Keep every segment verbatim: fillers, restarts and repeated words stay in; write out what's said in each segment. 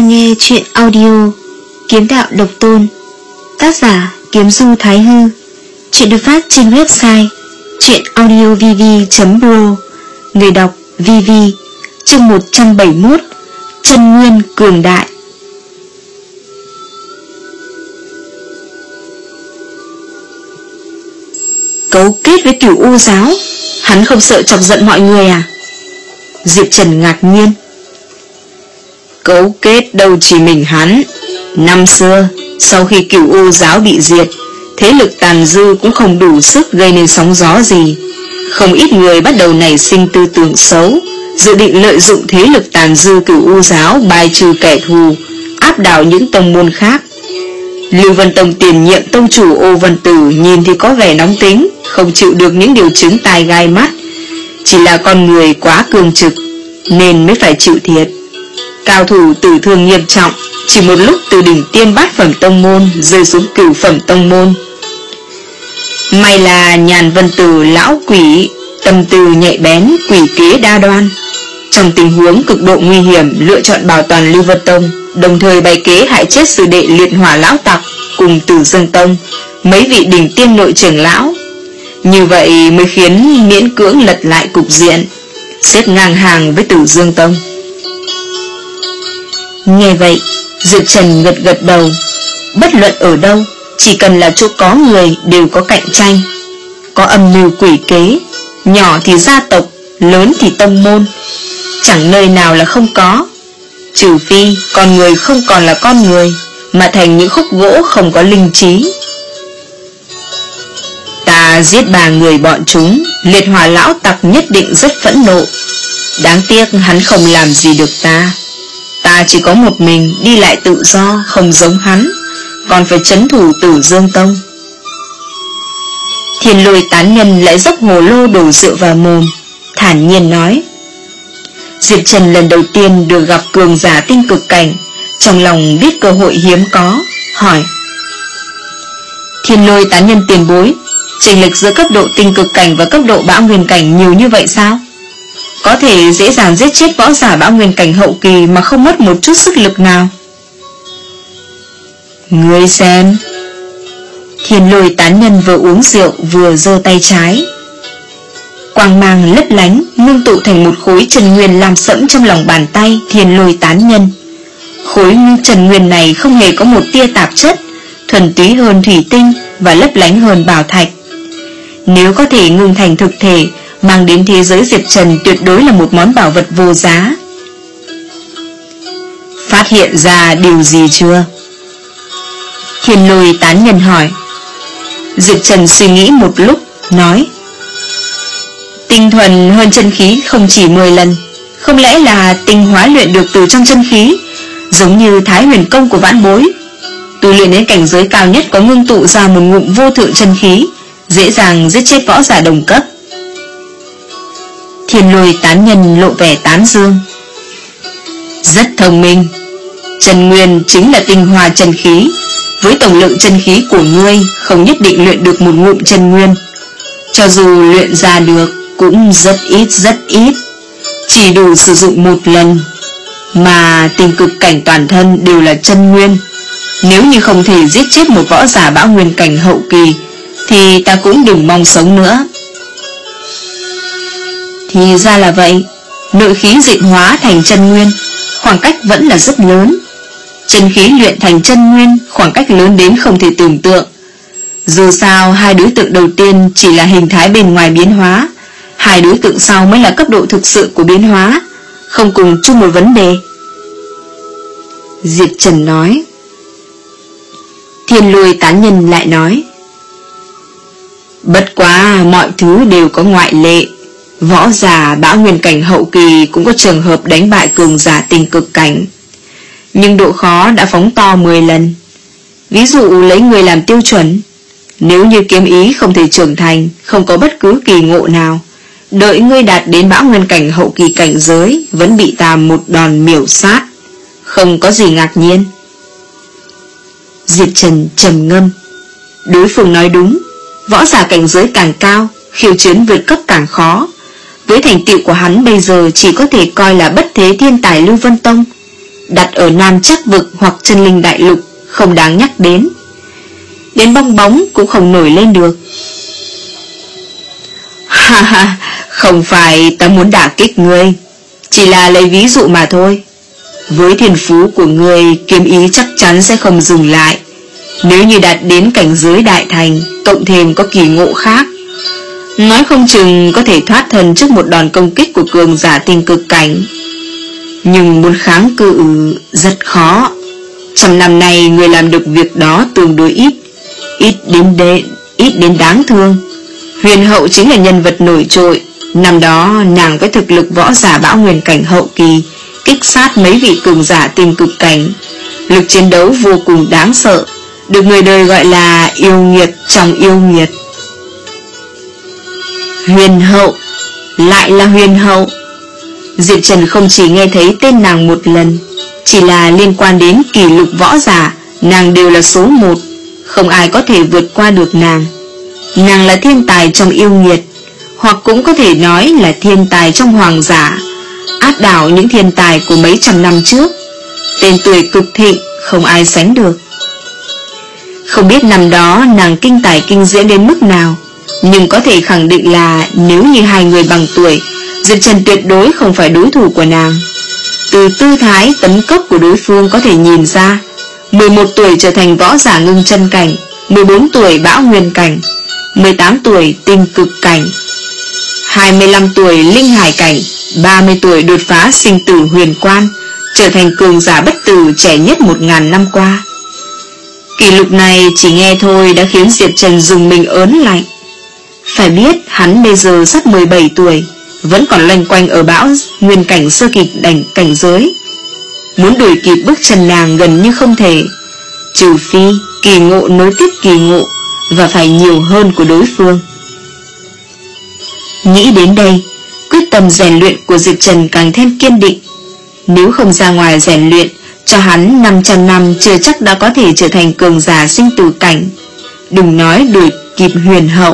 nghe chuyện audio Kiếm Đạo Độc Tôn, tác giả Kiếm Du Thái Hư. Chuyện được phát trên website chuyenaudiovv chấm pro. Người đọc Vivi. Chương một trăm bảy mươi mốt. Chân Nguyên Cường Đại. Cấu kết với Cửu U giáo, hắn không sợ chọc giận mọi người à? Diệp Trần ngạc nhiên. Cấu kết đâu chỉ mình hắn. Năm xưa, sau khi Cửu U giáo bị diệt, thế lực tàn dư cũng không đủ sức gây nên sóng gió gì. Không ít người bắt đầu nảy sinh tư tưởng xấu, dự định lợi dụng thế lực tàn dư Cửu U giáo bài trừ kẻ thù, áp đảo những tông môn khác. Lưu Vân Tông tiền nhiệm tông chủ Ô Vân Tử nhìn thì có vẻ nóng tính, không chịu được những điều chứng tai gai mắt. Chỉ là con người quá cường trực nên mới phải chịu thiệt. Cao thủ tử thương nghiêm trọng, chỉ một lúc từ đỉnh tiêm bát phẩm tông môn rơi xuống cửu phẩm tông môn. May là Nhàn Vân Tử lão quỷ tâm tư nhạy bén, quỷ kế đa đoan, trong tình huống cực độ nguy hiểm lựa chọn bảo toàn Lưu Vân Tông, đồng thời bày kế hại chết sư đệ Liệt Hỏa lão tặc cùng Tử Dương Tông mấy vị đỉnh tiêm nội trưởng lão. Như vậy mới khiến miễn cưỡng lật lại cục diện, xếp ngang hàng với Tử Dương Tông. Nghe vậy, Diệp Trần gật gật đầu. Bất luận ở đâu, chỉ cần là chỗ có người đều có cạnh tranh, có âm mưu quỷ kế, nhỏ thì gia tộc, lớn thì tông môn, chẳng nơi nào là không có. Trừ phi con người không còn là con người, mà thành những khúc gỗ không có linh trí. Ta giết ba người bọn chúng, Liệt Hỏa lão tặc nhất định rất phẫn nộ. Đáng tiếc hắn không làm gì được ta. Ta chỉ có một mình, đi lại tự do, không giống hắn, còn phải trấn thủ Tử Dương Tông. Thiên Lôi tán nhân lại dốc hồ lô đổ rượu vào mồm, thản nhiên nói. Diệp Trần lần đầu tiên được gặp cường giả tinh cực cảnh, trong lòng biết cơ hội hiếm có, hỏi: Thiên Lôi tán nhân tiền bối, chênh lệch giữa cấp độ tinh cực cảnh và cấp độ bão nguyên cảnh nhiều như vậy sao? Có thể dễ dàng giết chết võ giả bão nguyên cảnh hậu kỳ mà không mất một chút sức lực nào? Ngươi xem. Thiên Lôi tán nhân vừa uống rượu vừa giơ tay trái, quang mang lấp lánh ngưng tụ thành một khối trần nguyên làm sẫm trong lòng bàn tay Thiên Lôi tán nhân. Khối trần nguyên này không hề có một tia tạp chất, thuần túy hơn thủy tinh và lấp lánh hơn bảo thạch. Nếu có thể ngưng thành thực thể, mang đến thế giới Diệp Trần tuyệt đối là một món bảo vật vô giá. Phát hiện ra điều gì chưa? Thiên Lôi tán nhân hỏi. Diệp Trần suy nghĩ một lúc, nói: Tinh thuần hơn chân khí không chỉ mười lần. Không lẽ là tinh hóa luyện được từ trong chân khí, giống như Thái Huyền Công của vãn bối. Tu luyện đến cảnh giới cao nhất có ngưng tụ ra một ngụm vô thượng chân khí, dễ dàng giết chết võ giả đồng cấp. Thiên Lôi tán nhân lộ vẻ tán dương. Rất thông minh. Chân nguyên chính là tinh hoa chân khí. Với tổng lượng chân khí của ngươi, không nhất định luyện được một ngụm chân nguyên. Cho dù luyện ra được, cũng rất ít rất ít, chỉ đủ sử dụng một lần. Mà tinh cực cảnh toàn thân đều là chân nguyên. Nếu như không thể giết chết một võ giả bão nguyên cảnh hậu kỳ, thì ta cũng đừng mong sống nữa. Thì ra là vậy. Nội khí dịch hóa thành chân nguyên, khoảng cách vẫn là rất lớn. Chân khí luyện thành chân nguyên, khoảng cách lớn đến không thể tưởng tượng. Dù sao hai đối tượng đầu tiên chỉ là hình thái bên ngoài biến hóa, hai đối tượng sau mới là cấp độ thực sự của biến hóa, không cùng chung một vấn đề. Diệp Trần nói. Thiên Lôi tán nhân lại nói: Bất quá mọi thứ đều có ngoại lệ. Võ giả bão nguyên cảnh hậu kỳ cũng có trường hợp đánh bại cường giả tinh cực cảnh, nhưng độ khó đã phóng to mười lần. Ví dụ lấy người làm tiêu chuẩn, nếu như kiếm ý không thể trưởng thành, không có bất cứ kỳ ngộ nào, đợi ngươi đạt đến bão nguyên cảnh hậu kỳ cảnh giới, vẫn bị ta một đòn miểu sát, không có gì ngạc nhiên. Diệp Trần trầm ngâm. Đối phương nói đúng, võ giả cảnh giới càng cao, khiêu chiến vượt cấp càng khó. Với thành tựu của hắn bây giờ chỉ có thể coi là bất thế thiên tài Lưu Vân Tông, đặt ở Nam Trắc Vực hoặc Chân Linh Đại Lục không đáng nhắc đến. Đến bong bóng cũng không nổi lên được. Ha ha, không phải ta muốn đả kích ngươi, chỉ là lấy ví dụ mà thôi. Với thiên phú của ngươi, kiếm ý chắc chắn sẽ không dừng lại. Nếu như đạt đến cảnh giới đại thành, cộng thêm có kỳ ngộ khác, nói không chừng có thể thoát thân trước một đòn công kích của cường giả tinh cực cảnh. Nhưng muốn kháng cự rất khó. Trăm năm nay người làm được việc đó tương đối ít, ít đến đế, ít đến đáng thương. Huyền hậu chính là nhân vật nổi trội. Năm đó nàng với thực lực võ giả bão nguyên cảnh hậu kỳ kích sát mấy vị cường giả tinh cực cảnh, lực chiến đấu vô cùng đáng sợ, được người đời gọi là yêu nghiệt trong yêu nghiệt. Huyền hậu, lại là huyền hậu. Diệp Trần không chỉ nghe thấy tên nàng một lần, chỉ là liên quan đến kỷ lục võ giả, nàng đều là số một, không ai có thể vượt qua được nàng. Nàng là thiên tài trong yêu nghiệt, hoặc cũng có thể nói là thiên tài trong hoàng giả, áp đảo những thiên tài của mấy trăm năm trước. Tên tuổi cực thịnh, không ai sánh được. Không biết năm đó nàng kinh tài kinh diễm đến mức nào, nhưng có thể khẳng định là nếu như hai người bằng tuổi, Diệp Trần tuyệt đối không phải đối thủ của nàng. Từ tư thái tấn cấp của đối phương có thể nhìn ra, mười một tuổi trở thành võ giả ngưng chân cảnh, mười bốn tuổi bão nguyên cảnh, mười tám tuổi tinh cực cảnh, hai mươi lăm tuổi linh hải cảnh, ba mươi tuổi đột phá sinh tử huyền quan, trở thành cường giả bất tử trẻ nhất một ngàn năm qua. Kỷ lục này chỉ nghe thôi đã khiến Diệp Trần dùng mình ớn lạnh. Phải biết hắn bây giờ sắp mười bảy tuổi, vẫn còn loanh quanh ở bão nguyên cảnh sơ kỳ đỉnh cảnh giới. Muốn đuổi kịp bước chân nàng gần như không thể, trừ phi kỳ ngộ nối tiếp kỳ ngộ, và phải nhiều hơn của đối phương. Nghĩ đến đây, quyết tâm rèn luyện của Diệp Trần càng thêm kiên định. Nếu không ra ngoài rèn luyện, cho hắn năm trăm năm chưa chắc đã có thể trở thành cường giả sinh tử cảnh, đừng nói đuổi kịp huyền hậu.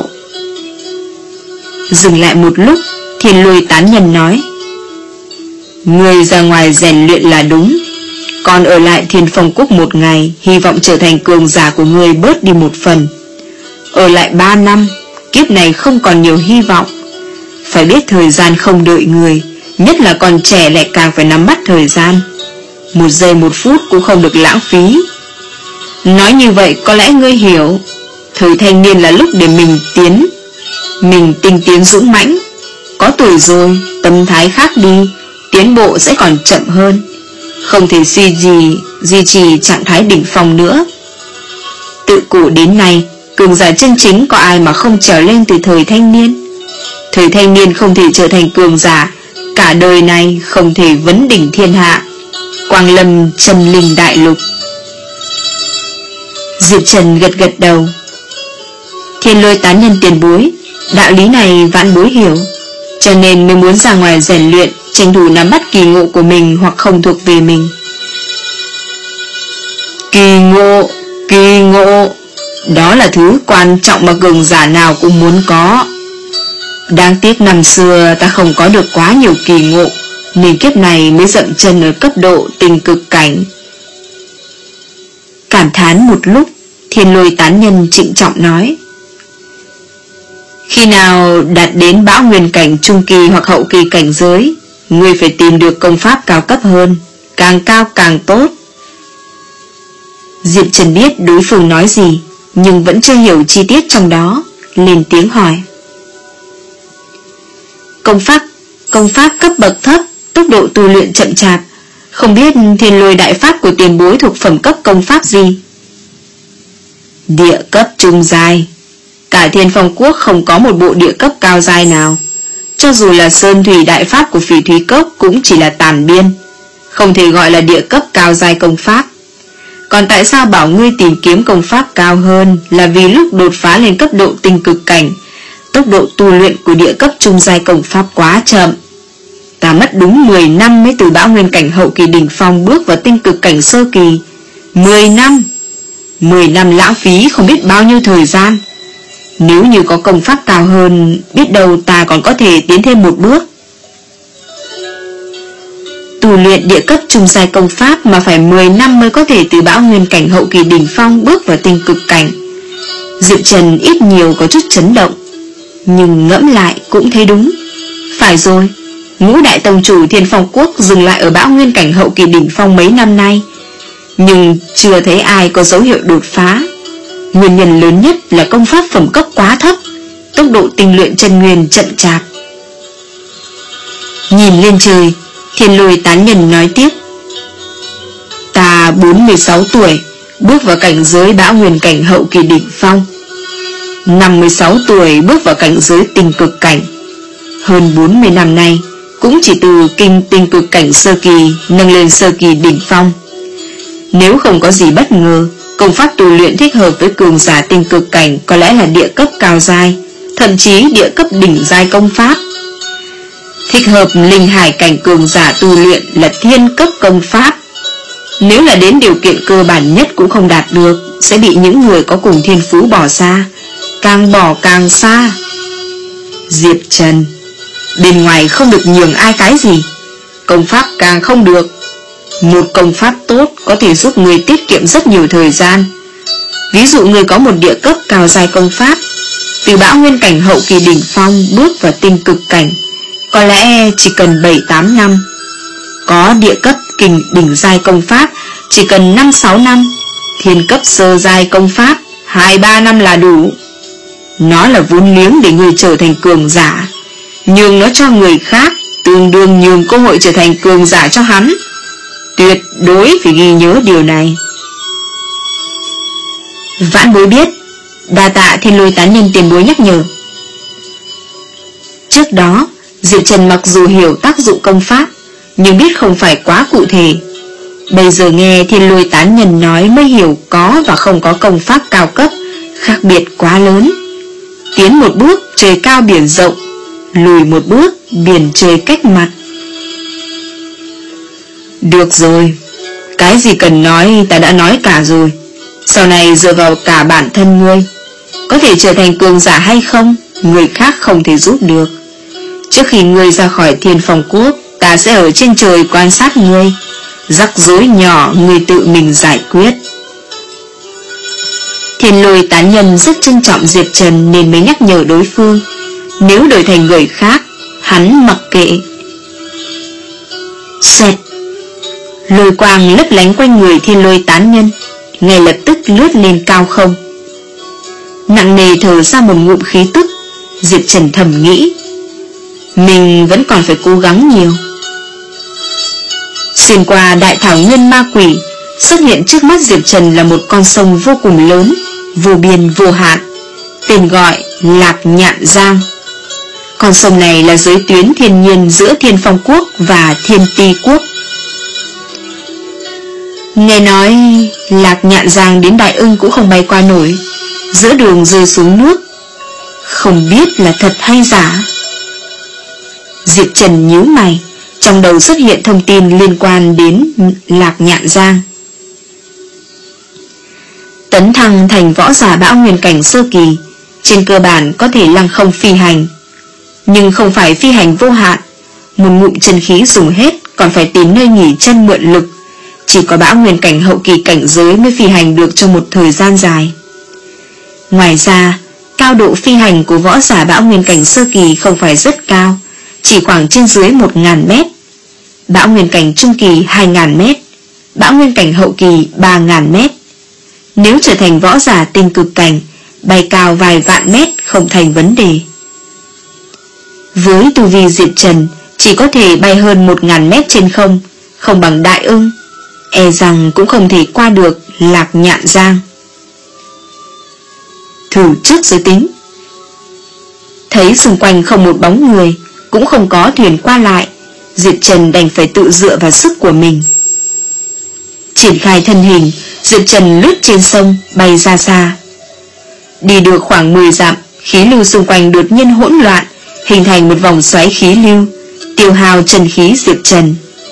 Dừng lại một lúc, Thiên Lôi Tán Nhân nói: Người ra ngoài rèn luyện là đúng, còn ở lại Thiên Phong Quốc một ngày, hy vọng trở thành cường giả của người bớt đi một phần. Ở lại ba năm, kiếp này không còn nhiều hy vọng. Phải biết thời gian không đợi người, nhất là còn trẻ lại càng phải nắm bắt thời gian. Một giây một phút cũng không được lãng phí. Nói như vậy có lẽ ngươi hiểu, thời thanh niên là lúc để mình tiến, mình tinh tiến dũng mãnh. Có tuổi rồi, tâm thái khác đi, tiến bộ sẽ còn chậm hơn, không thể suy gì duy trì trạng thái đỉnh phong nữa. Tự cổ đến nay, cường giả chân chính có ai mà không trèo lên từ thời thanh niên. Thời thanh niên không thể trở thành cường giả, cả đời này không thể vấn đỉnh thiên hạ, quang lâm Chân Linh Đại Lục. Diệp Trần gật gật đầu. Thiên Lôi Tán Nhân tiền bối, đạo lý này vãn bối hiểu, cho nên mới muốn ra ngoài rèn luyện, tranh thủ nắm bắt kỳ ngộ của mình hoặc không thuộc về mình. Kỳ ngộ, kỳ ngộ, đó là thứ quan trọng mà cường giả nào cũng muốn có. Đáng tiếc năm xưa ta không có được quá nhiều kỳ ngộ, nên kiếp này mới dậm chân ở cấp độ tinh cực cảnh. Cảm thán một lúc, Thiên Lôi Tán Nhân trịnh trọng nói: Khi nào đạt đến bão nguyên cảnh trung kỳ hoặc hậu kỳ cảnh giới, ngươi phải tìm được công pháp cao cấp hơn, càng cao càng tốt. Diệp Trần biết đối phương nói gì, nhưng vẫn chưa hiểu chi tiết trong đó, lên tiếng hỏi: Công pháp, công pháp cấp bậc thấp, tốc độ tu luyện chậm chạp, không biết Thiên Lôi Đại Pháp của tiền bối thuộc phẩm cấp công pháp gì? Địa cấp trung giai. Cả Thiên Phong Quốc không có một bộ địa cấp cao giai nào. Cho dù là Sơn Thủy Đại Pháp của Phỉ Thúy Cốc cũng chỉ là tàn biên, không thể gọi là địa cấp cao giai công pháp. Còn tại sao bảo ngươi tìm kiếm công pháp cao hơn, là vì lúc đột phá lên cấp độ tinh cực cảnh, tốc độ tu luyện của địa cấp trung giai công pháp quá chậm. Ta mất đúng mười năm mới từ bão nguyên cảnh hậu kỳ đỉnh phong bước vào tinh cực cảnh sơ kỳ. mười năm mười năm lãng phí không biết bao nhiêu thời gian. Nếu như có công pháp cao hơn, biết đâu ta còn có thể tiến thêm một bước. tu luyện địa cấp trung giai công pháp mà phải mười năm mới có thể từ bão nguyên cảnh hậu kỳ đỉnh phong bước vào tinh cực cảnh. Diệp Trần ít nhiều có chút chấn động, nhưng ngẫm lại cũng thấy đúng. Phải rồi, ngũ đại tông chủ Thiên Phong Quốc dừng lại ở bão nguyên cảnh hậu kỳ đỉnh phong mấy năm nay, nhưng chưa thấy ai có dấu hiệu đột phá. Nguyên nhân lớn nhất là công pháp phẩm cấp quá thấp, tốc độ tinh luyện chân nguyên chậm chạp. Nhìn lên trời, Thiên Lôi Tán Nhân nói tiếp: ta bốn mươi sáu tuổi, bước vào cảnh giới bão nguyên cảnh hậu kỳ đỉnh phong. Năm mươi sáu tuổi bước vào cảnh giới tinh cực cảnh. Hơn bốn mươi năm nay cũng chỉ từ kinh tinh cực cảnh sơ kỳ nâng lên sơ kỳ đỉnh phong. Nếu không có gì bất ngờ, công pháp tu luyện thích hợp với cường giả tinh cực cảnh có lẽ là địa cấp cao giai, thậm chí địa cấp đỉnh giai công pháp. Thích hợp linh hải cảnh cường giả tu luyện là thiên cấp công pháp. Nếu là đến điều kiện cơ bản nhất cũng không đạt được, sẽ bị những người có cùng thiên phú bỏ xa, càng bỏ càng xa. Diệp Trần, bên ngoài không được nhường ai cái gì, công pháp càng không được. Một công pháp tốt có thể giúp người tiết kiệm rất nhiều thời gian. Ví dụ người có một địa cấp cao giai công pháp, từ bão nguyên cảnh hậu kỳ đỉnh phong bước vào tinh cực cảnh có lẽ chỉ cần bảy tám năm. Có địa cấp kình đỉnh giai công pháp chỉ cần năm sáu năm. Thiên cấp sơ giai công pháp hai ba năm là đủ. Nó là vốn liếng để người trở thành cường giả, nhường nó cho người khác tương đương nhường cơ hội trở thành cường giả cho hắn. Tuyệt đối phải ghi nhớ điều này. Vãn bối biết, đa tạ Thiên Lôi Tán Nhân tiền bối nhắc nhở. Trước đó Diệp Trần mặc dù hiểu tác dụng công pháp, nhưng biết không phải quá cụ thể. Bây giờ nghe Thiên Lôi Tán Nhân nói mới hiểu có và không có công pháp cao cấp khác biệt quá lớn. Tiến một bước trời cao biển rộng, lùi một bước biển trời cách mặt. Được rồi, cái gì cần nói ta đã nói cả rồi. Sau này dựa vào cả bản thân ngươi. Có thể trở thành cường giả hay không, người khác không thể giúp được. Trước khi ngươi ra khỏi Thiên Phong Quốc, ta sẽ ở trên trời quan sát ngươi. Rắc rối nhỏ ngươi tự mình giải quyết. Thiên Lôi Tán Nhân rất trân trọng Diệp Trần nên mới nhắc nhở đối phương. Nếu đổi thành người khác, hắn mặc kệ. Xẹt, lôi quang lấp lánh quanh người Thiên Lôi Tán Nhân, ngay lập tức lướt lên cao không. Nặng nề thở ra một ngụm khí tức, Diệp Trần thầm nghĩ, mình vẫn còn phải cố gắng nhiều. Xuyên qua đại thảo nguyên ma quỷ, xuất hiện trước mắt Diệp Trần là một con sông vô cùng lớn, vô biên vô hạn, tên gọi Lạc Nhạn Giang. Con sông này là giới tuyến thiên nhiên giữa Thiên Phong Quốc và Thiên Ti Quốc. Nghe nói Lạc Nhạn Giang đến Đại Ưng cũng không bay qua nổi, giữa đường rơi xuống nước. Không biết là thật hay giả. Diệp Trần nhíu mày, trong đầu xuất hiện thông tin liên quan đến Lạc Nhạn Giang. Tấn thăng thành võ giả bão nguyên cảnh sơ kỳ, trên cơ bản có thể lăng không phi hành. Nhưng không phải phi hành vô hạn, một ngụm chân khí dùng hết còn phải tìm nơi nghỉ chân mượn lực. Chỉ có bão nguyên cảnh hậu kỳ cảnh giới mới phi hành được trong một thời gian dài. Ngoài ra, cao độ phi hành của võ giả bão nguyên cảnh sơ kỳ không phải rất cao, chỉ khoảng trên dưới một nghìn mét. Bão nguyên cảnh trung kỳ hai nghìn mét, bão nguyên cảnh hậu kỳ ba nghìn mét. Nếu trở thành võ giả tinh cực cảnh, bay cao vài vạn mét không thành vấn đề. Với tu vi Diệp Trần chỉ có thể bay hơn một nghìn mét trên không, không bằng Đại Ưng, e rằng cũng không thể qua được Lạc Nhạn Giang. Thử trước rồi tính. Thấy xung quanh không một bóng người, cũng không có thuyền qua lại, Diệp Trần đành phải tự dựa vào sức của mình. Triển khai thân hình, Diệp Trần lướt trên sông, bay ra xa. Đi được khoảng mười dặm, khí lưu xung quanh đột nhiên hỗn loạn, hình thành một vòng xoáy khí lưu, tiêu hao chân khí Diệp Trần.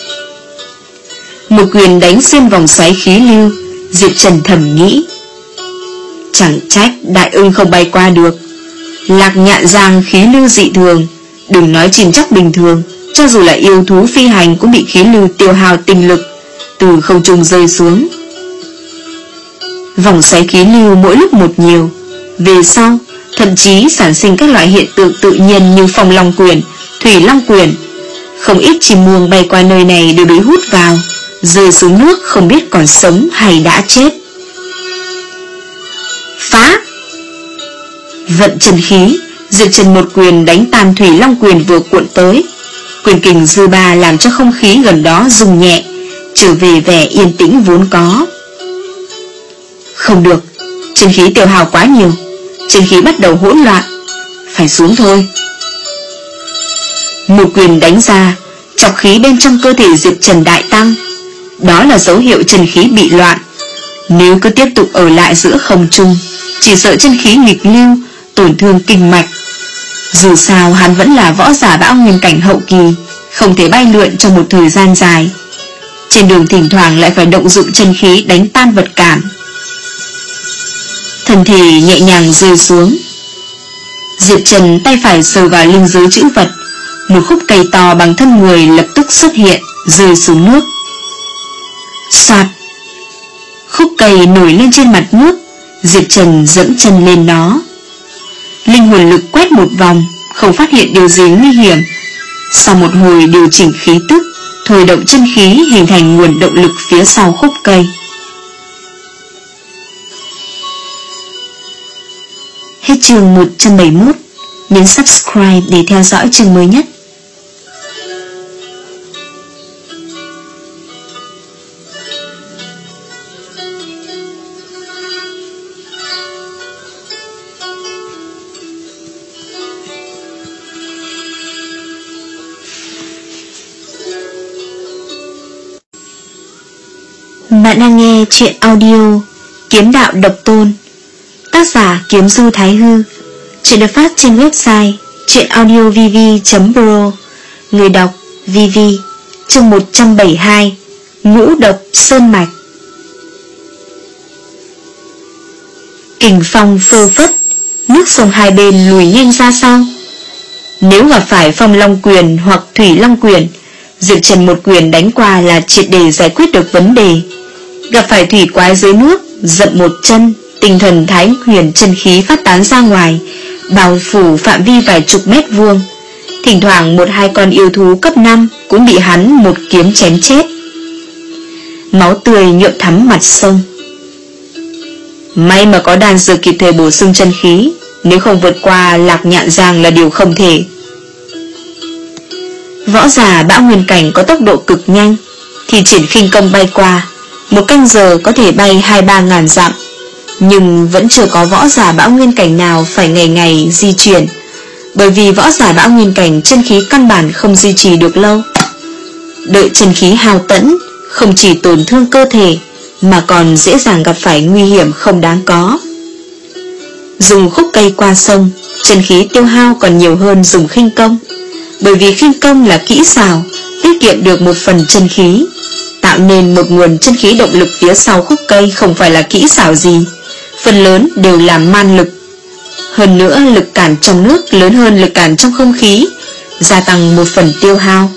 Một quyền đánh xuyên vòng xoáy khí lưu, Diệp Trần thầm nghĩ, chẳng trách Đại Ưng không bay qua được. Lạc Nhạn Giang khí lưu dị thường, đừng nói chìm chắc bình thường, cho dù là yêu thú phi hành cũng bị khí lưu tiêu hao tinh lực, từ không trung rơi xuống. Vòng xoáy khí lưu mỗi lúc một nhiều, về sau thậm chí sản sinh các loại hiện tượng tự nhiên như phong long quyền, thủy long quyền. Không ít chim muông bay qua nơi này đều bị hút vào, rơi xuống nước không biết còn sống hay đã chết. Phá! Vận chân khí, Diệp Trần một quyền đánh tan thủy long quyền vừa cuộn tới. Quyền kình dư ba làm cho không khí gần đó rung nhẹ, trở về vẻ yên tĩnh vốn có. Không được, chân khí tiêu hao quá nhiều, chân khí bắt đầu hỗn loạn, phải xuống thôi. Một quyền đánh ra, trọc khí bên trong cơ thể Diệp Trần đại tăng. Đó là dấu hiệu chân khí bị loạn. Nếu cứ tiếp tục ở lại giữa không trung, chỉ sợ chân khí nghịch lưu, tổn thương kinh mạch. Dù sao hắn vẫn là võ giả bão nguyên cảnh hậu kỳ, không thể bay lượn trong một thời gian dài. Trên đường thỉnh thoảng lại phải động dụng chân khí đánh tan vật cản. Thân thể nhẹ nhàng rơi xuống. Diệp Trần tay phải sờ vào linh giới chữ vật, một khúc cây to bằng thân người lập tức xuất hiện, rơi xuống nước. Soạt! Khúc cây nổi lên trên mặt nước. Diệp Trần dẫm chân lên nó. Linh hồn lực quét một vòng, không phát hiện điều gì nguy hiểm. Sau một hồi điều chỉnh khí tức, thôi động chân khí hình thành nguồn động lực phía sau khúc cây. Hết chương một trăm bảy mươi mốt. Nhấn subscribe để theo dõi chương mới nhất. Bạn đang nghe chuyện audio Kiếm Đạo Độc Tôn, tác giả Kiếm Du Thái Hư. Chuyện được phát trên website chuyenaudiovv chấm pro. Người đọc Vivi. Chương một trăm bảy mươi hai. Ngũ độc sơn mạch. Kình phong phơ phất, nước sông hai bên lùi nhanh ra sau. Nếu gặp phải phong long quyền hoặc thủy long quyền, Diệp Trần một quyền đánh qua là triệt để giải quyết được vấn đề. Gặp phải thủy quái dưới nước, dậm một chân, tinh thần thái huyền chân khí phát tán ra ngoài, bao phủ phạm vi vài chục mét vuông. Thỉnh thoảng một hai con yêu thú cấp năm cũng bị hắn một kiếm chém chết. Máu tươi nhuộm thắm mặt sông. May mà có đan dược kịp thời bổ sung chân khí, nếu không vượt qua Lạc Nhạn Giang là điều không thể. Võ giả bão nguyên cảnh có tốc độ cực nhanh, thì triển khinh công bay qua, một canh giờ có thể bay hai ba ngàn dặm. Nhưng vẫn chưa có võ giả bão nguyên cảnh nào phải ngày ngày di chuyển, bởi vì võ giả bão nguyên cảnh chân khí căn bản không duy trì được lâu. Đợi chân khí hao tẫn, không chỉ tổn thương cơ thể mà còn dễ dàng gặp phải nguy hiểm không đáng có. Dùng khúc cây qua sông, chân khí tiêu hao còn nhiều hơn dùng khinh công, bởi vì khinh công là kỹ xảo, tiết kiệm được một phần chân khí. Tạo nên một nguồn chân khí động lực phía sau khúc cây không phải là kỹ xảo gì, phần lớn đều là man lực. Hơn nữa lực cản trong nước lớn hơn lực cản trong không khí, gia tăng một phần tiêu hao.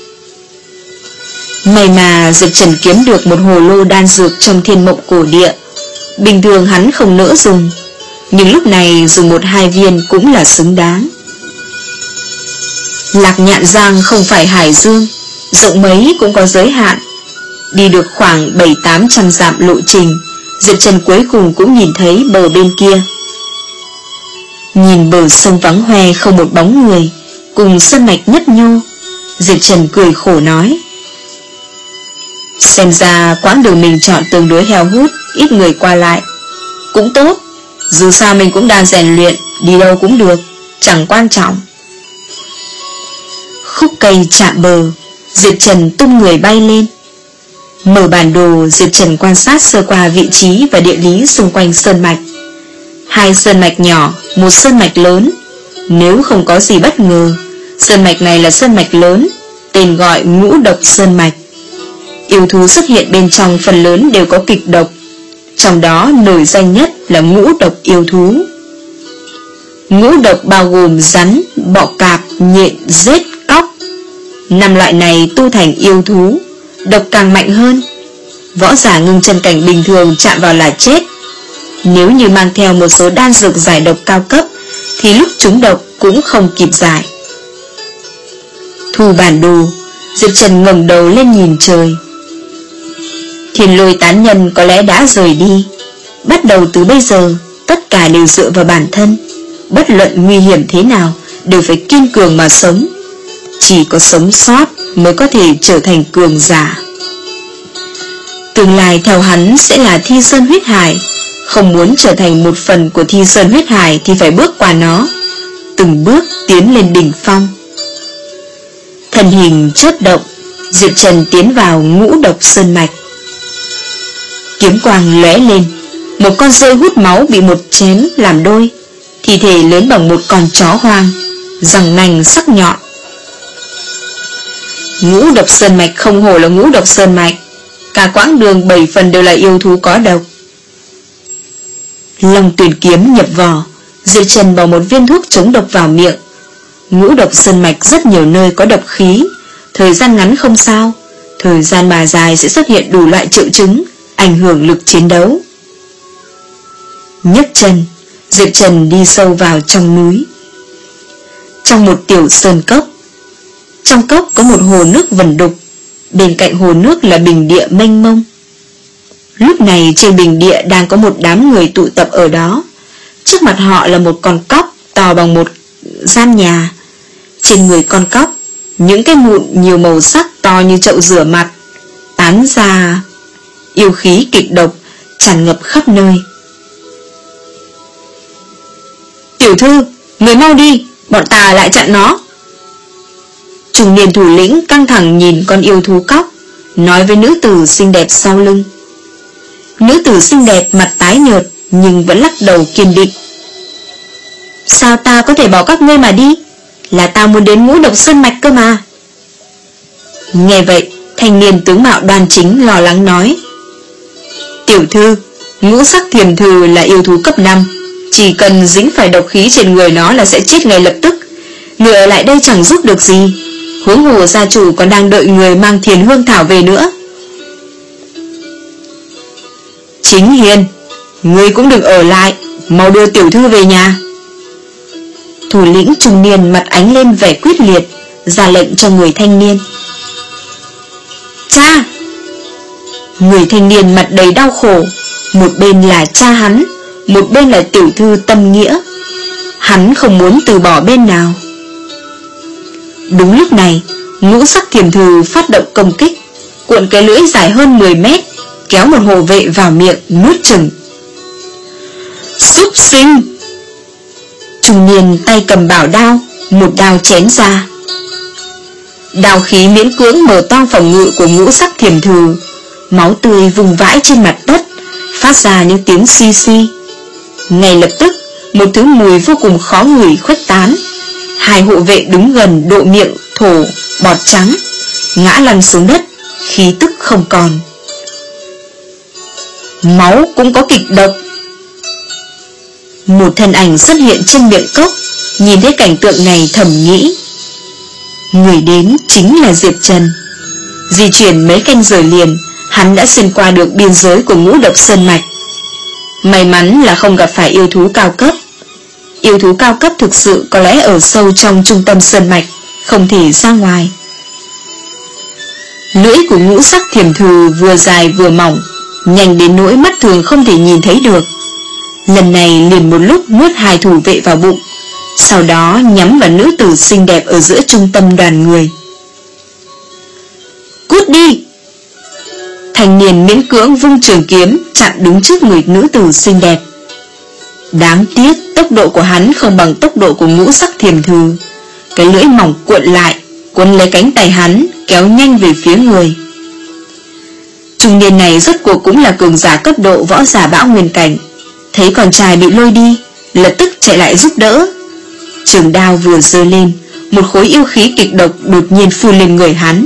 May mà Diệp Trần kiếm được một hồ lô đan dược trong thiên mộng cổ địa. Bình thường hắn không nỡ dùng, nhưng lúc này dùng một hai viên cũng là xứng đáng. Lạc Nhạn Giang không phải hải dương, rộng mấy cũng có giới hạn. Đi được khoảng bảy tám trăm dặm lộ trình, Diệp Trần cuối cùng cũng nhìn thấy bờ bên kia. Nhìn bờ sông vắng hoe không một bóng người, cùng sơn mạch nhấp nhô, Diệp Trần cười khổ nói: xem ra quãng đường mình chọn tương đối heo hút, ít người qua lại. Cũng tốt, dù sao mình cũng đang rèn luyện, đi đâu cũng được, chẳng quan trọng. Khúc cây chạm bờ, Diệp Trần tung người bay lên. Mở bản đồ, Diệp Trần quan sát sơ qua vị trí và địa lý xung quanh sơn mạch. Hai sơn mạch nhỏ, một sơn mạch lớn. Nếu không có gì bất ngờ, sơn mạch này là sơn mạch lớn, tên gọi Ngũ Độc Sơn Mạch. Yêu thú xuất hiện bên trong phần lớn đều có kịch độc, trong đó nổi danh nhất là ngũ độc yêu thú. Ngũ độc bao gồm rắn, bọ cạp, nhện, rết, cóc. Năm loại này tu thành yêu thú, độc càng mạnh hơn. Võ giả ngưng chân cảnh bình thường chạm vào là chết. Nếu như mang theo một số đan dược giải độc cao cấp thì lúc trúng độc cũng không kịp giải. Thu bản đồ, Diệp Trần ngẩng đầu lên nhìn trời. Thiên Lôi tán nhân có lẽ đã rời đi. Bắt đầu từ bây giờ, tất cả đều dựa vào bản thân. Bất luận nguy hiểm thế nào đều phải kiên cường mà sống. Chỉ có sống sót mới có thể trở thành cường giả. Tương lai theo hắn sẽ là Thi Sơn huyết hải. Không muốn trở thành một phần của Thi Sơn huyết hải thì phải bước qua nó, từng bước tiến lên đỉnh phong. Thân hình chớp động, Diệp Trần tiến vào Ngũ Độc Sơn Mạch. Kiếm quang lóe lên, một con rơi hút máu bị một chém làm đôi, thi thể lớn bằng một con chó hoang, răng nanh sắc nhọn. Ngũ Độc Sơn Mạch không hổ là Ngũ Độc Sơn Mạch, cả quãng đường bảy phần đều là yêu thú có độc. Long Tuyền kiếm nhập vỏ, Diệp Trần bỏ một viên thuốc chống độc vào miệng. Ngũ Độc Sơn Mạch rất nhiều nơi có độc khí, thời gian ngắn không sao, thời gian mà dài sẽ xuất hiện đủ loại triệu chứng, ảnh hưởng lực chiến đấu. Nhấc chân, Diệp Trần đi sâu vào trong núi. Trong một tiểu sơn cốc, trong cốc có một hồ nước vẩn đục, bên cạnh hồ nước là bình địa mênh mông. Lúc này trên bình địa đang có một đám người tụ tập ở đó. Trước mặt họ là một con cóc to bằng một gian nhà. Trên người con cóc, những cái mụn nhiều màu sắc to như chậu rửa mặt, tán ra yêu khí kịch độc tràn ngập khắp nơi. Tiểu thư, người mau đi, bọn ta lại chặn nó. Trung niên thủ lĩnh căng thẳng nhìn con yêu thú cóc, nói với nữ tử xinh đẹp sau lưng. Nữ tử xinh đẹp mặt tái nhợt nhưng vẫn lắc đầu kiên định. Sao ta có thể bỏ các ngươi mà đi? Là ta muốn đến Ngũ Độc Sơn Mạch cơ mà. Nghe vậy, thanh niên tướng mạo đoan chính lo lắng nói. Tiểu thư, ngũ sắc thiềm thừ là yêu thú cấp năm, chỉ cần dính phải độc khí trên người nó là sẽ chết ngay lập tức. Người ở lại đây chẳng giúp được gì, huống hồ gia chủ còn đang đợi người mang thiền hương thảo về nữa. Chính Hiền, ngươi cũng đừng ở lại, mau đưa tiểu thư về nhà. Thủ lĩnh trung niên mặt ánh lên vẻ quyết liệt, ra lệnh cho người thanh niên. Cha! Người thanh niên mặt đầy đau khổ, một bên là cha hắn, một bên là tiểu thư tâm nghĩa. Hắn không muốn từ bỏ bên nào. Đúng lúc này, ngũ sắc thiềm thừ phát động công kích, cuộn cái lưỡi dài hơn mười mét, kéo một hộ vệ vào miệng nuốt chửng. Súc sinh! Trung niên tay cầm bảo đao, một đao chém ra. Đao khí miễn cưỡng mở toang phòng ngự của ngũ sắc thiềm thừ, máu tươi vùng vãi trên mặt đất, phát ra những tiếng xi xi. Ngay lập tức, một thứ mùi vô cùng khó ngửi khuếch tán. Hai hộ vệ đứng gần độ miệng thổ bọt trắng, ngã lăn xuống đất, khí tức không còn. Máu cũng có kịch độc. Một thân ảnh xuất hiện trên miệng cốc, nhìn thấy cảnh tượng này thầm nghĩ. Người đến chính là Diệp Trần. Di chuyển mấy canh giờ liền, hắn đã xuyên qua được biên giới của Ngũ Độc Sơn Mạch. May mắn là không gặp phải yêu thú cao cấp. Yêu thú cao cấp thực sự có lẽ ở sâu trong trung tâm sơn mạch, không thể ra ngoài. Lưỡi của ngũ sắc thiềm thừ vừa dài vừa mỏng, nhanh đến nỗi mắt thường không thể nhìn thấy được. Lần này liền một lúc nuốt hai thủ vệ vào bụng, sau đó nhắm vào nữ tử xinh đẹp ở giữa trung tâm đoàn người. Cút đi! Thanh niên miễn cưỡng vung trường kiếm chặn đúng trước người nữ tử xinh đẹp. Đáng tiếc tốc độ của hắn không bằng tốc độ của ngũ sắc thiềm thừ. Cái lưỡi mỏng cuộn lại, cuốn lấy cánh tay hắn, kéo nhanh về phía người. Trung niên này rốt cuộc cũng là cường giả cấp độ võ giả bão nguyên cảnh. Thấy con trai bị lôi đi, lập tức chạy lại giúp đỡ. Trường đao vừa giơ lên, một khối yêu khí kịch độc đột nhiên phun lên người hắn.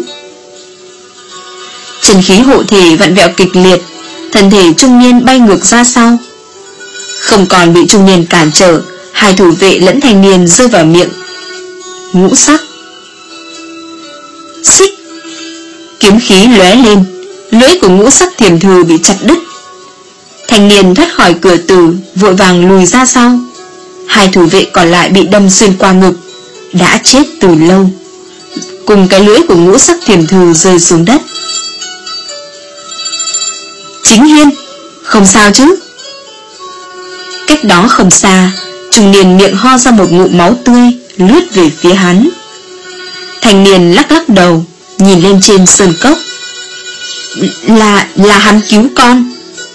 Chân khí hộ thể vặn vẹo kịch liệt, thân thể trung niên bay ngược ra sau. Không còn bị trung niên cản trở, hai thủ vệ lẫn thanh niên rơi vào miệng ngũ sắc. Xích. Kiếm khí lóe lên, lưỡi của ngũ sắc thiềm thử bị chặt đứt. Thanh niên thoát khỏi cửa tử, vội vàng lùi ra sau. Hai thủ vệ còn lại bị đâm xuyên qua ngực, đã chết từ lâu, cùng cái lưỡi của ngũ sắc thiềm thử rơi xuống đất. Chính Hiên, không sao chứ? Cách đó không xa, trung niên miệng ho ra một ngụm máu tươi, lướt về phía hắn. Thanh niên lắc lắc đầu, nhìn lên trên sơn cốc. Là, là hắn cứu con.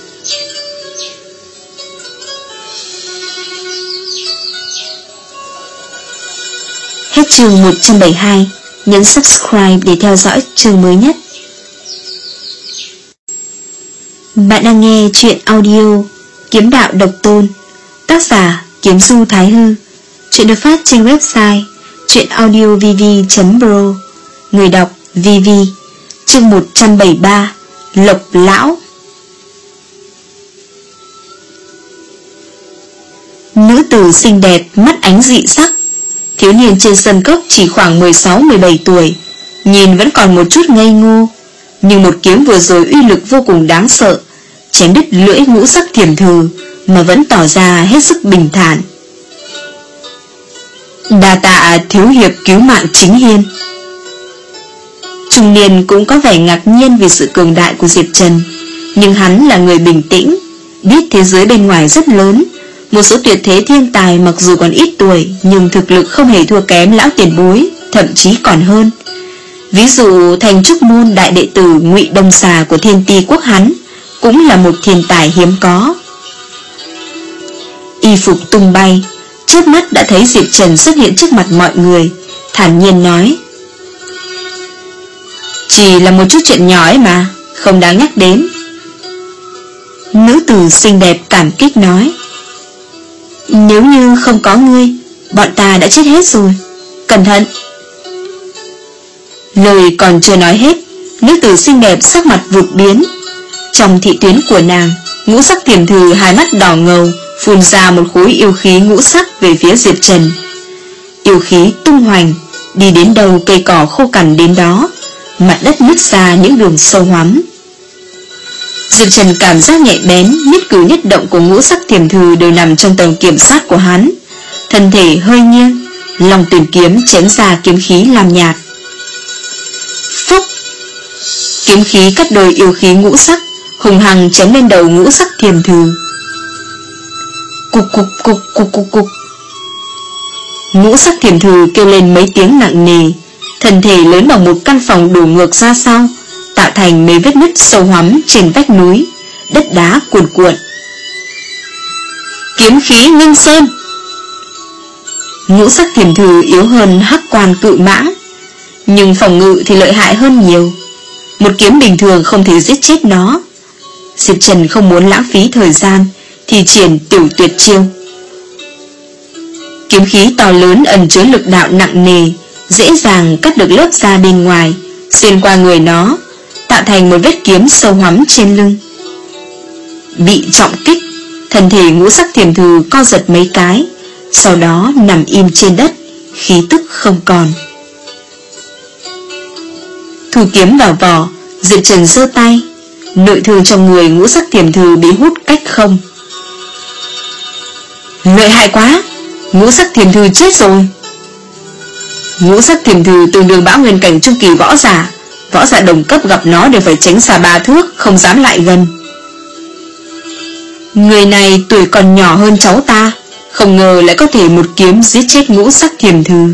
Hết chương một trăm bảy mươi hai. Nhấn subscribe để theo dõi chương mới nhất. Bạn đang nghe chuyện audio Kiếm Đạo Độc Tôn, tác giả Kiếm Du Thái Hư. Chuyện được phát trên website chuyenaudiovv chấm pro. Người đọc vê vê. Chương một trăm bảy mươi ba. Lộc Lão. Nữ tử xinh đẹp, mắt ánh dị sắc. Thiếu niên trên sân cốc chỉ khoảng mười sáu mười bảy tuổi, nhìn vẫn còn một chút ngây ngô, nhưng một kiếm vừa rồi uy lực vô cùng đáng sợ, chém đứt lưỡi ngũ sắc thiềm thử mà vẫn tỏ ra hết sức bình thản. Đa tạ thiếu hiệp cứu mạng Chính Hiên. Trung niên cũng có vẻ ngạc nhiên vì sự cường đại của Diệp Trần, nhưng hắn là người bình tĩnh, biết thế giới bên ngoài rất lớn. Một số tuyệt thế thiên tài mặc dù còn ít tuổi, nhưng thực lực không hề thua kém lão tiền bối, thậm chí còn hơn. Ví dụ Thành Trúc Môn đại đệ tử Ngụy Đông Xà của Thiên Ti quốc hắn cũng là một thiên tài hiếm có. Y phục tung bay, trước mắt đã thấy Diệp Trần xuất hiện trước mặt mọi người, thản nhiên nói: chỉ là một chút chuyện nhỏ ấy mà, không đáng nhắc đến. Nữ tử xinh đẹp cảm kích nói: nếu như không có ngươi, bọn ta đã chết hết rồi, cẩn thận. Lời còn chưa nói hết, nữ tử xinh đẹp sắc mặt vụt biến. Trong thị tuyến của nàng, ngũ sắc thiềm thử hai mắt đỏ ngầu, phun ra một khối yêu khí ngũ sắc về phía Diệp Trần. Yêu khí tung hoành, đi đến đâu cây cỏ khô cằn đến đó, mặt đất nứt ra những đường sâu hoắm. Diệp Trần cảm giác nhạy bén, nhất cử nhất động của ngũ sắc thiềm thử đều nằm trong tầm kiểm soát của hắn. Thân thể hơi nghiêng, lòng tuyển kiếm chém ra kiếm khí làm nhạt. Phúc! Kiếm khí cắt đôi yêu khí ngũ sắc, hùng hằng chém lên đầu ngũ sắc thiềm thử. Cục cục cục cục cục cục. Ngũ sắc thiềm thử kêu lên mấy tiếng nặng nề, thân thể lớn bằng một căn phòng đổ ngược ra sau, tạo thành mấy vết nứt sâu hoắm trên vách núi, đất đá cuồn cuộn. Kiếm khí ngưng sơn. Ngũ sắc thiềm thử yếu hơn hắc quan cự mã, nhưng phòng ngự thì lợi hại hơn nhiều. Một kiếm bình thường không thể giết chết nó. Diệp Trần không muốn lãng phí thời gian, thì triển tiểu tuyệt chiêu. Kiếm khí to lớn ẩn chứa lực đạo nặng nề, dễ dàng cắt được lớp da bên ngoài, xuyên qua người nó, tạo thành một vết kiếm sâu hoắm trên lưng. Bị trọng kích, thân thể ngũ sắc thiềm thử co giật mấy cái, sau đó nằm im trên đất, khí tức không còn. Thu kiếm vào vỏ, Diệp Trần giơ tay, nội thương trong người ngũ sắc thiềm thử bị hút cách không. Lợi hại quá, ngũ sắc thiềm thử chết rồi. Ngũ sắc thiềm thử tương đương bão nguyên cảnh trung kỳ võ giả, võ giả đồng cấp gặp nó đều phải tránh xa ba thước, không dám lại gần. Người này tuổi còn nhỏ hơn cháu ta, không ngờ lại có thể một kiếm giết chết ngũ sắc thiềm thử.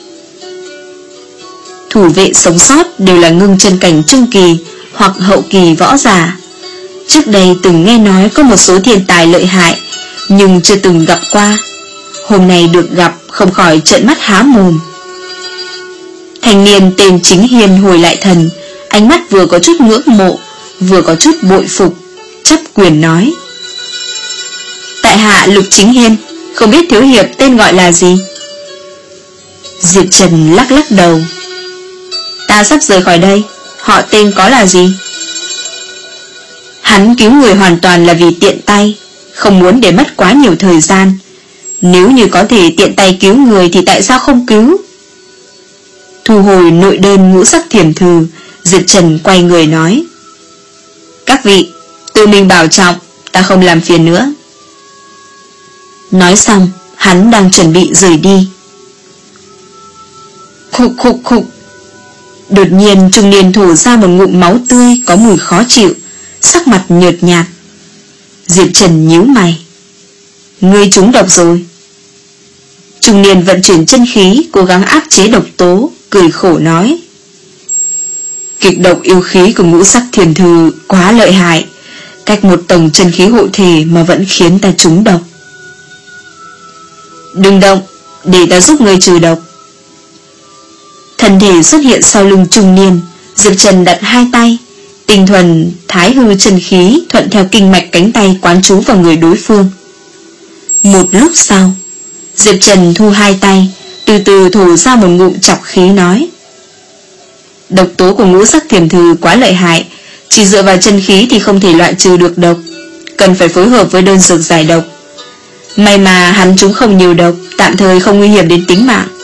Thủ vệ sống sót đều là ngưng chân cảnh trung kỳ hoặc hậu kỳ võ giả. Trước đây từng nghe nói có một số thiên tài lợi hại, nhưng chưa từng gặp qua. Hôm nay được gặp, không khỏi trợn mắt há mồm. Thanh niên tên Chính Hiên hồi lại thần, ánh mắt vừa có chút ngưỡng mộ, vừa có chút bội phục, chắp quyền nói: tại hạ Lục Chính Hiên, không biết thiếu hiệp tên gọi là gì? Diệp Trần lắc lắc đầu: ta sắp rời khỏi đây, họ tên có là gì? Hắn cứu người hoàn toàn là vì tiện tay, không muốn để mất quá nhiều thời gian. Nếu như có thể tiện tay cứu người thì tại sao không cứu? Thu hồi nội đơn ngũ sắc thiểm thư, Diệp Trần quay người nói: các vị, tự mình bảo trọng, ta không làm phiền nữa. Nói xong, hắn đang chuẩn bị rời đi. Khục khục khục. Đột nhiên trung niên thổ ra một ngụm máu tươi có mùi khó chịu, sắc mặt nhợt nhạt. Diệp Trần nhíu mày: ngươi trúng độc rồi. Trung niên vận chuyển chân khí, cố gắng áp chế độc tố, cười khổ nói: kịch độc yêu khí của ngũ sắc thiền thư quá lợi hại, cách một tầng chân khí hộ thể mà vẫn khiến ta trúng độc. Đừng động, để ta giúp ngươi trừ độc. Thân thể xuất hiện sau lưng trung niên, Diệp Trần đặt hai tay, tinh thuần thái hư chân khí thuận theo kinh mạch cánh tay quán trú vào người đối phương. Một lúc sau, Diệp Trần thu hai tay, từ từ thổ ra một ngụm chọc khí nói: độc tố của ngũ sắc thiểm thư quá lợi hại, chỉ dựa vào chân khí thì không thể loại trừ được độc, cần phải phối hợp với đơn dược giải độc. May mà hắn chúng không nhiều độc, tạm thời không nguy hiểm đến tính mạng.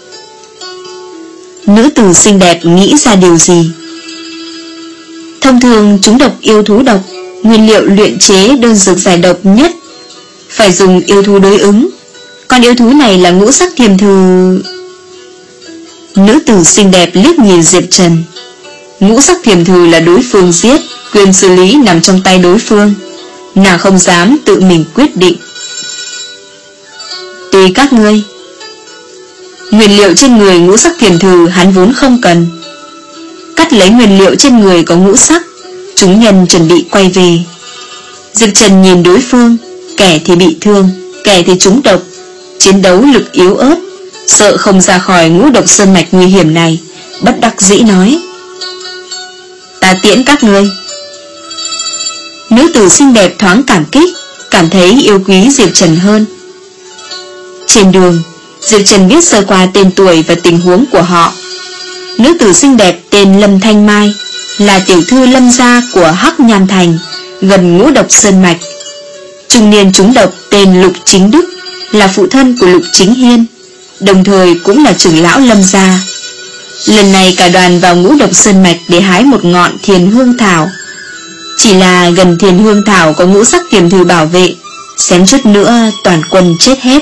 Nữ tử xinh đẹp nghĩ ra điều gì? Thông thường chúng độc yêu thú độc, nguyên liệu luyện chế đơn dược giải độc nhất phải dùng yêu thú đối ứng, còn yêu thú này là ngũ sắc thiểm thư. Nữ tử xinh đẹp liếc nhìn Diệp Trần. Ngũ sắc thiểm thư là đối phương giết, quyền xử lý nằm trong tay đối phương, nàng không dám tự mình quyết định. Tùy các ngươi. Nguyên liệu trên người ngũ sắc thiểm thư hắn vốn không cần. Cắt lấy nguyên liệu trên người có ngũ sắc, chúng nhân chuẩn bị quay về. Diệp Trần nhìn đối phương, kẻ thì bị thương, kẻ thì trúng độc, chiến đấu lực yếu ớt, sợ không ra khỏi ngũ độc sơn mạch nguy hiểm này, bất đắc dĩ nói: ta tiễn các ngươi. Nữ tử xinh đẹp thoáng cảm kích, cảm thấy yêu quý Diệp Trần hơn. Trên đường, Diệp Trần biết sơ qua tên tuổi và tình huống của họ. Nữ tử xinh đẹp tên Lâm Thanh Mai, là tiểu thư Lâm gia của Hắc Nham Thành, gần ngũ độc sơn mạch. Trung niên trúng độc tên Lục Chính Đức, là phụ thân của Lục Chính Hiên, đồng thời cũng là trưởng lão Lâm gia. Lần này cả đoàn vào ngũ độc sơn mạch để hái một ngọn thiền hương thảo. Chỉ là gần thiền hương thảo có ngũ sắc thiểm thư bảo vệ, xém chút nữa toàn quân chết hết.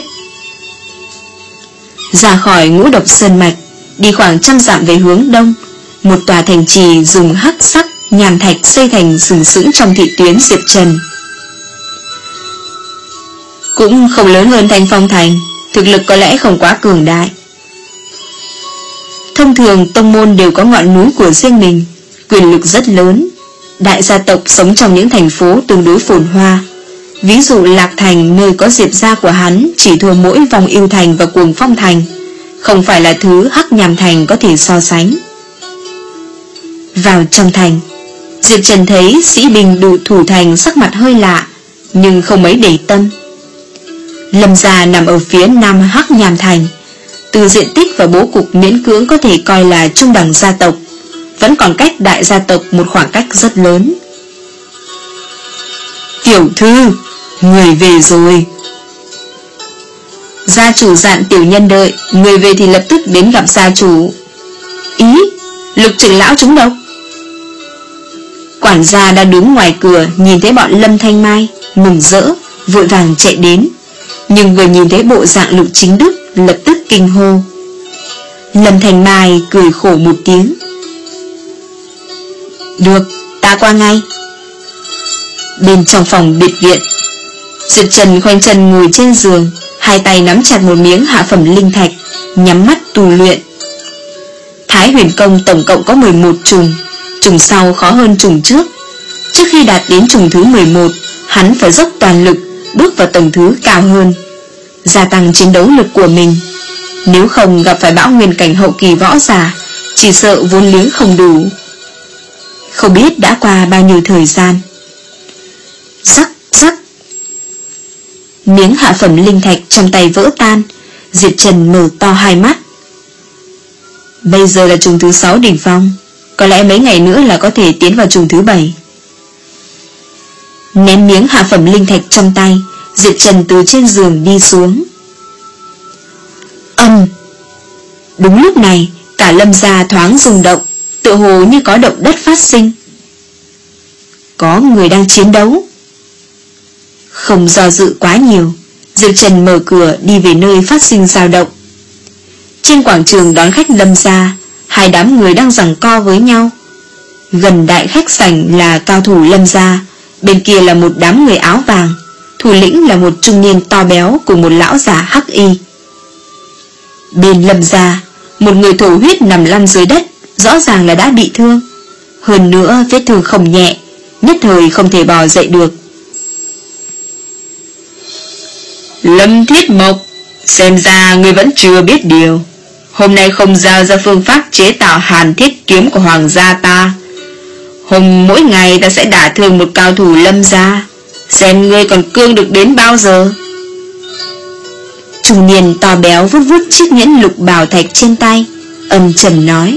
Ra khỏi ngũ độc sơn mạch, đi khoảng trăm dặm về hướng đông, một tòa thành trì dùng hắc sắc nhàn thạch xây thành sừng sững trong thị tuyến Diệp Trần. Cũng không lớn hơn Thanh Phong Thành, thực lực có lẽ không quá cường đại. Thông thường tông môn đều có ngọn núi của riêng mình, quyền lực rất lớn. Đại gia tộc sống trong những thành phố tương đối phồn hoa. Ví dụ Lạc Thành, nơi có Diệp gia của hắn, chỉ thua mỗi Vòng Yêu Thành và Cuồng Phong Thành, không phải là thứ Hắc Nham Thành có thể so sánh. Vào trong thành, Diệp Trần thấy sĩ binh đủ thủ thành sắc mặt hơi lạ, nhưng không mấy để tâm. Lâm gia nằm ở phía nam Hắc Nham Thành, từ diện tích và bố cục miễn cưỡng có thể coi là trung đẳng gia tộc, vẫn còn cách đại gia tộc một khoảng cách rất lớn. Tiểu thư, người về rồi. Gia chủ dặn tiểu nhân đợi, người về thì lập tức đến gặp gia chủ. Ý, Lục trưởng lão trúng độc. Quản gia đang đứng ngoài cửa, nhìn thấy bọn Lâm Thanh Mai, mừng rỡ, vội vàng chạy đến, nhưng vừa nhìn thấy bộ dạng Lục Chính Đức, lập tức kinh hô. Lâm Thanh Mai cười khổ một tiếng. Được, ta qua ngay. Bên trong phòng biệt viện, Diệp Trần khoanh chân ngồi trên giường, hai tay nắm chặt một miếng hạ phẩm linh thạch, nhắm mắt tu luyện. Thái Huyền Công tổng cộng có mười một trùng, trùng sau khó hơn trùng trước. Trước khi đạt đến trùng thứ mười một, hắn phải dốc toàn lực, bước vào tầng thứ cao hơn, gia tăng chiến đấu lực của mình. Nếu không gặp phải bão nguyên cảnh hậu kỳ võ giả, chỉ sợ vốn liếng không đủ. Không biết đã qua bao nhiêu thời gian. Rắc rắc, miếng hạ phẩm linh thạch trong tay vỡ tan. Diệp Trần mở to hai mắt. Bây giờ là trùng thứ sáu đỉnh phong, có lẽ mấy ngày nữa là có thể tiến vào trùng thứ bảy. Ném miếng hạ phẩm linh thạch trong tay, Diệp Trần từ trên giường đi xuống. Âm. Đúng lúc này, Cả Lâm gia thoáng rung động, tựa hồ như có động đất phát sinh. Có người đang chiến đấu. Không do dự quá nhiều, Diệp Trần mở cửa đi về nơi phát sinh dao động. Trên quảng trường đón khách Lâm gia, hai đám người đang giằng co với nhau. Gần đại khách sảnh là cao thủ Lâm gia, bên kia là một đám người áo vàng, thủ lĩnh là một trung niên to béo cùng một lão già hắc y. Bên Lâm gia, một người thổ huyết nằm lăn dưới đất, rõ ràng là đã bị thương. Hơn nữa vết thương không nhẹ, nhất thời không thể bò dậy được. Lâm Thiết Mộc, xem ra ngươi vẫn chưa biết điều. Hôm nay không giao ra phương pháp chế tạo hàn thiết kiếm của hoàng gia ta. Hôm mỗi ngày ta sẽ đả thương một cao thủ Lâm gia, xem ngươi còn cương được đến bao giờ. Trung niên to béo vuốt vuốt chiếc nhẫn lục bảo thạch trên tay, âm trầm nói.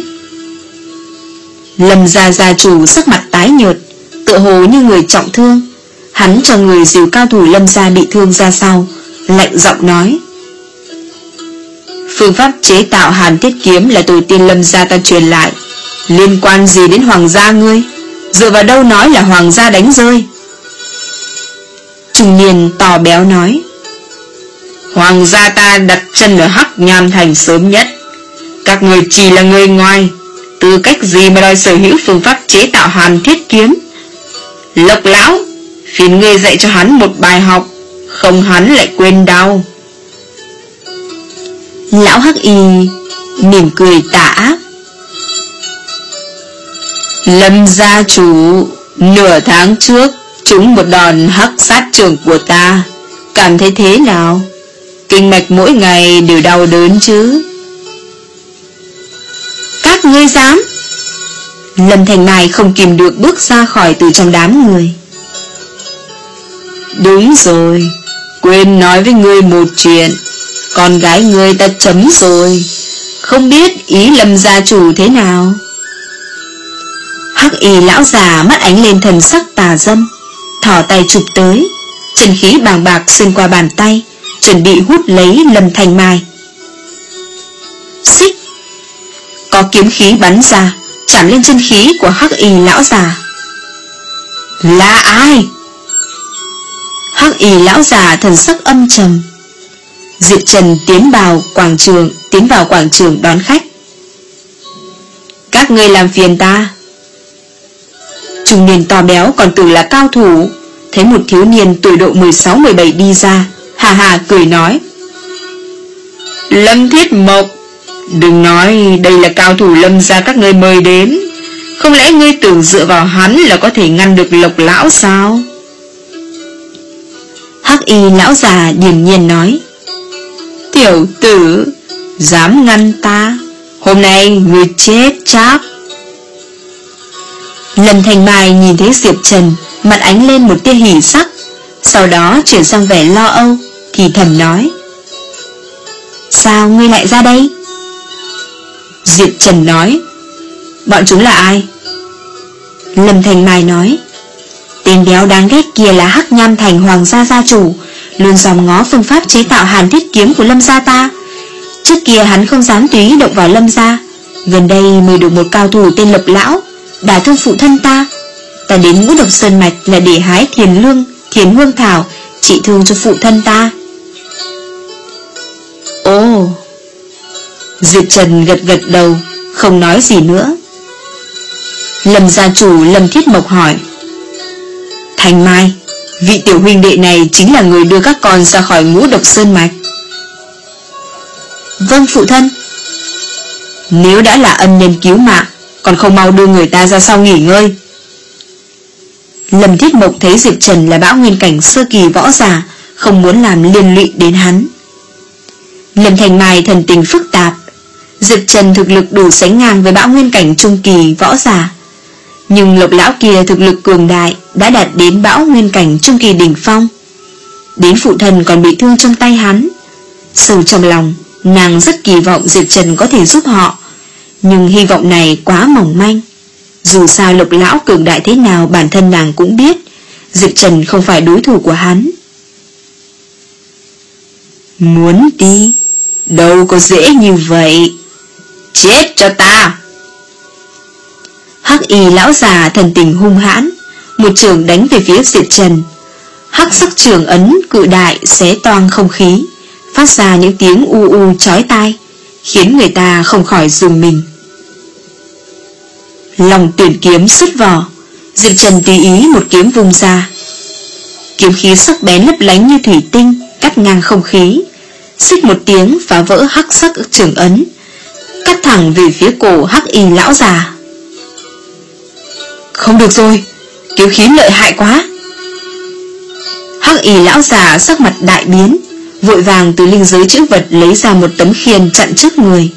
Lâm gia gia chủ sắc mặt tái nhợt, tựa hồ như người trọng thương. Hắn cho người dìu cao thủ Lâm gia bị thương ra sau, lạnh giọng nói. Phương pháp chế tạo hàn thiết kiếm là tổ tiên Lâm gia ta truyền lại, liên quan gì đến hoàng gia ngươi? Dựa vào đâu nói là hoàng gia đánh rơi? Trung niên to béo nói. Hoàng gia ta đặt chân ở Hắc Nham Thành sớm nhất. Các người chỉ là người ngoài, tư cách gì mà đòi sở hữu phương pháp chế tạo hàn thiết kiếm? Lộc lão, phiền ngươi dạy cho hắn một bài học, không hắn lại quên đau. Lão hắc y mỉm cười tà ác. Lâm gia chủ, nửa tháng trước trúng một đòn hắc sát trưởng của ta, cảm thấy thế nào? Kinh mạch mỗi ngày đều đau đớn chứ? Các ngươi dám? Lâm Thành Mai không kìm được bước ra khỏi từ trong đám người. Đúng rồi, quên nói với ngươi một chuyện. Con gái ngươi ta chấm rồi, không biết ý Lâm gia chủ thế nào? Hắc y lão già mắt ánh lên thần sắc tà dâm, thò tay chụp tới, chân khí bàng bạc xuyên qua bàn tay, chuẩn bị hút lấy Lâm Thành Mai. Xích! Có kiếm khí bắn ra, chạm lên chân khí của hắc y lão già. Là ai? Hắc y lão già thần sắc âm trầm. Diệp Trần tiến vào quảng trường, tiến vào quảng trường đón khách. Các ngươi làm phiền ta. Trung niên to béo còn tưởng là cao thủ, thấy một thiếu niên tuổi độ mười sáu mười bảy đi ra, hà hà cười nói. Lâm Thiết Mộc, đừng nói đây là cao thủ Lâm gia các ngươi mời đến. Không lẽ ngươi tưởng dựa vào hắn là có thể ngăn được Lộc lão sao? Hắc y lão già điềm nhiên nói. Tiểu tử, dám ngăn ta, hôm nay ngươi chết chắc. Lâm Thành Mai nhìn thấy Diệp Trần, mặt ánh lên một tia hỉ sắc, sau đó chuyển sang vẻ lo âu, thì thầm nói. Sao ngươi lại ra đây? Diệp Trần nói. Bọn chúng là ai? Lâm Thành Mai nói. Tên béo đáng ghét kia là Hắc Nham Thành hoàng gia gia chủ, luôn dòm ngó phương pháp chế tạo hàn thiết kiếm của Lâm gia ta. Trước kia hắn không dám tùy động vào Lâm gia, gần đây mới được một cao thủ tên Lộc lão đả thương phụ thân ta. Ta đến Ngũ Độc Sơn Mạch là để hái thiền lương, thiền hương thảo trị thương cho phụ thân ta. Ồ. Diệp Trần gật gật đầu, không nói gì nữa. Lâm gia chủ Lâm Thiết Mộc hỏi. Thành Mai, vị tiểu huynh đệ này chính là người đưa các con ra khỏi Ngũ Độc Sơn Mạch. Vâng phụ thân. Nếu đã là ân nhân cứu mạng, còn không mau đưa người ta ra sau nghỉ ngơi. Lâm Thiết Mộc thấy Diệp Trần là bão nguyên cảnh sơ kỳ võ giả, không muốn làm liên lụy đến hắn. Lâm Thành Mai thần tình phức tạp. Diệp Trần thực lực đủ sánh ngang với bão nguyên cảnh trung kỳ võ giả, nhưng Lộc lão kia thực lực cường đại, đã đạt đến bão nguyên cảnh trung kỳ đỉnh phong. Đến phụ thân còn bị thương trong tay hắn. Sâu trong lòng, nàng rất kỳ vọng Diệp Trần có thể giúp họ, nhưng hy vọng này quá mỏng manh. Dù sao Lộc lão cường đại thế nào bản thân nàng cũng biết, Diệp Trần không phải đối thủ của hắn. Muốn đi, đâu có dễ như vậy. Chết cho ta! Hắc y lão già thần tình hung hãn, một trường đánh về phía Diệp Trần. Hắc sắc trường ấn cự đại xé toang không khí, phát ra những tiếng u u chói tai, khiến người ta không khỏi rùng mình. Lòng tuyển kiếm xuất vỏ, Diệp Trần tùy ý một kiếm vung ra. Kiếm khí sắc bén lấp lánh như thủy tinh, cắt ngang không khí, xích một tiếng phá vỡ hắc sắc trường ấn, cắt thẳng về phía cổ hắc y lão già. Không được rồi, kiếm khí lợi hại quá. Hắc y lão già sắc mặt đại biến, vội vàng từ linh giới chữ vật lấy ra một tấm khiên chặn trước người.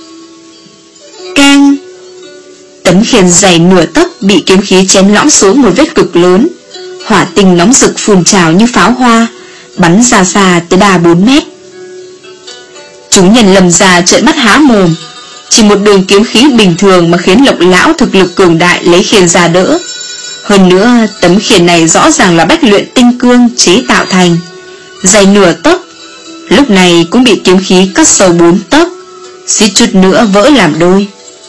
Keng! Tấm khiên dày nửa tấc bị kiếm khí chém lõm xuống một vết cực lớn, hỏa tinh nóng rực phun trào như pháo hoa, bắn ra xa tới ba bốn mét. Chúng nhân Lâm gia trợn mắt há mồm, chỉ một đường kiếm khí bình thường mà khiến Lộc lão thực lực cường đại lấy khiên ra đỡ. Hơn nữa tấm khiên này rõ ràng là bách luyện tinh cương chế tạo thành, dày nửa tấc, lúc này cũng bị kiếm khí cắt sâu bốn tấc, suýt chút nữa vỡ làm đôi.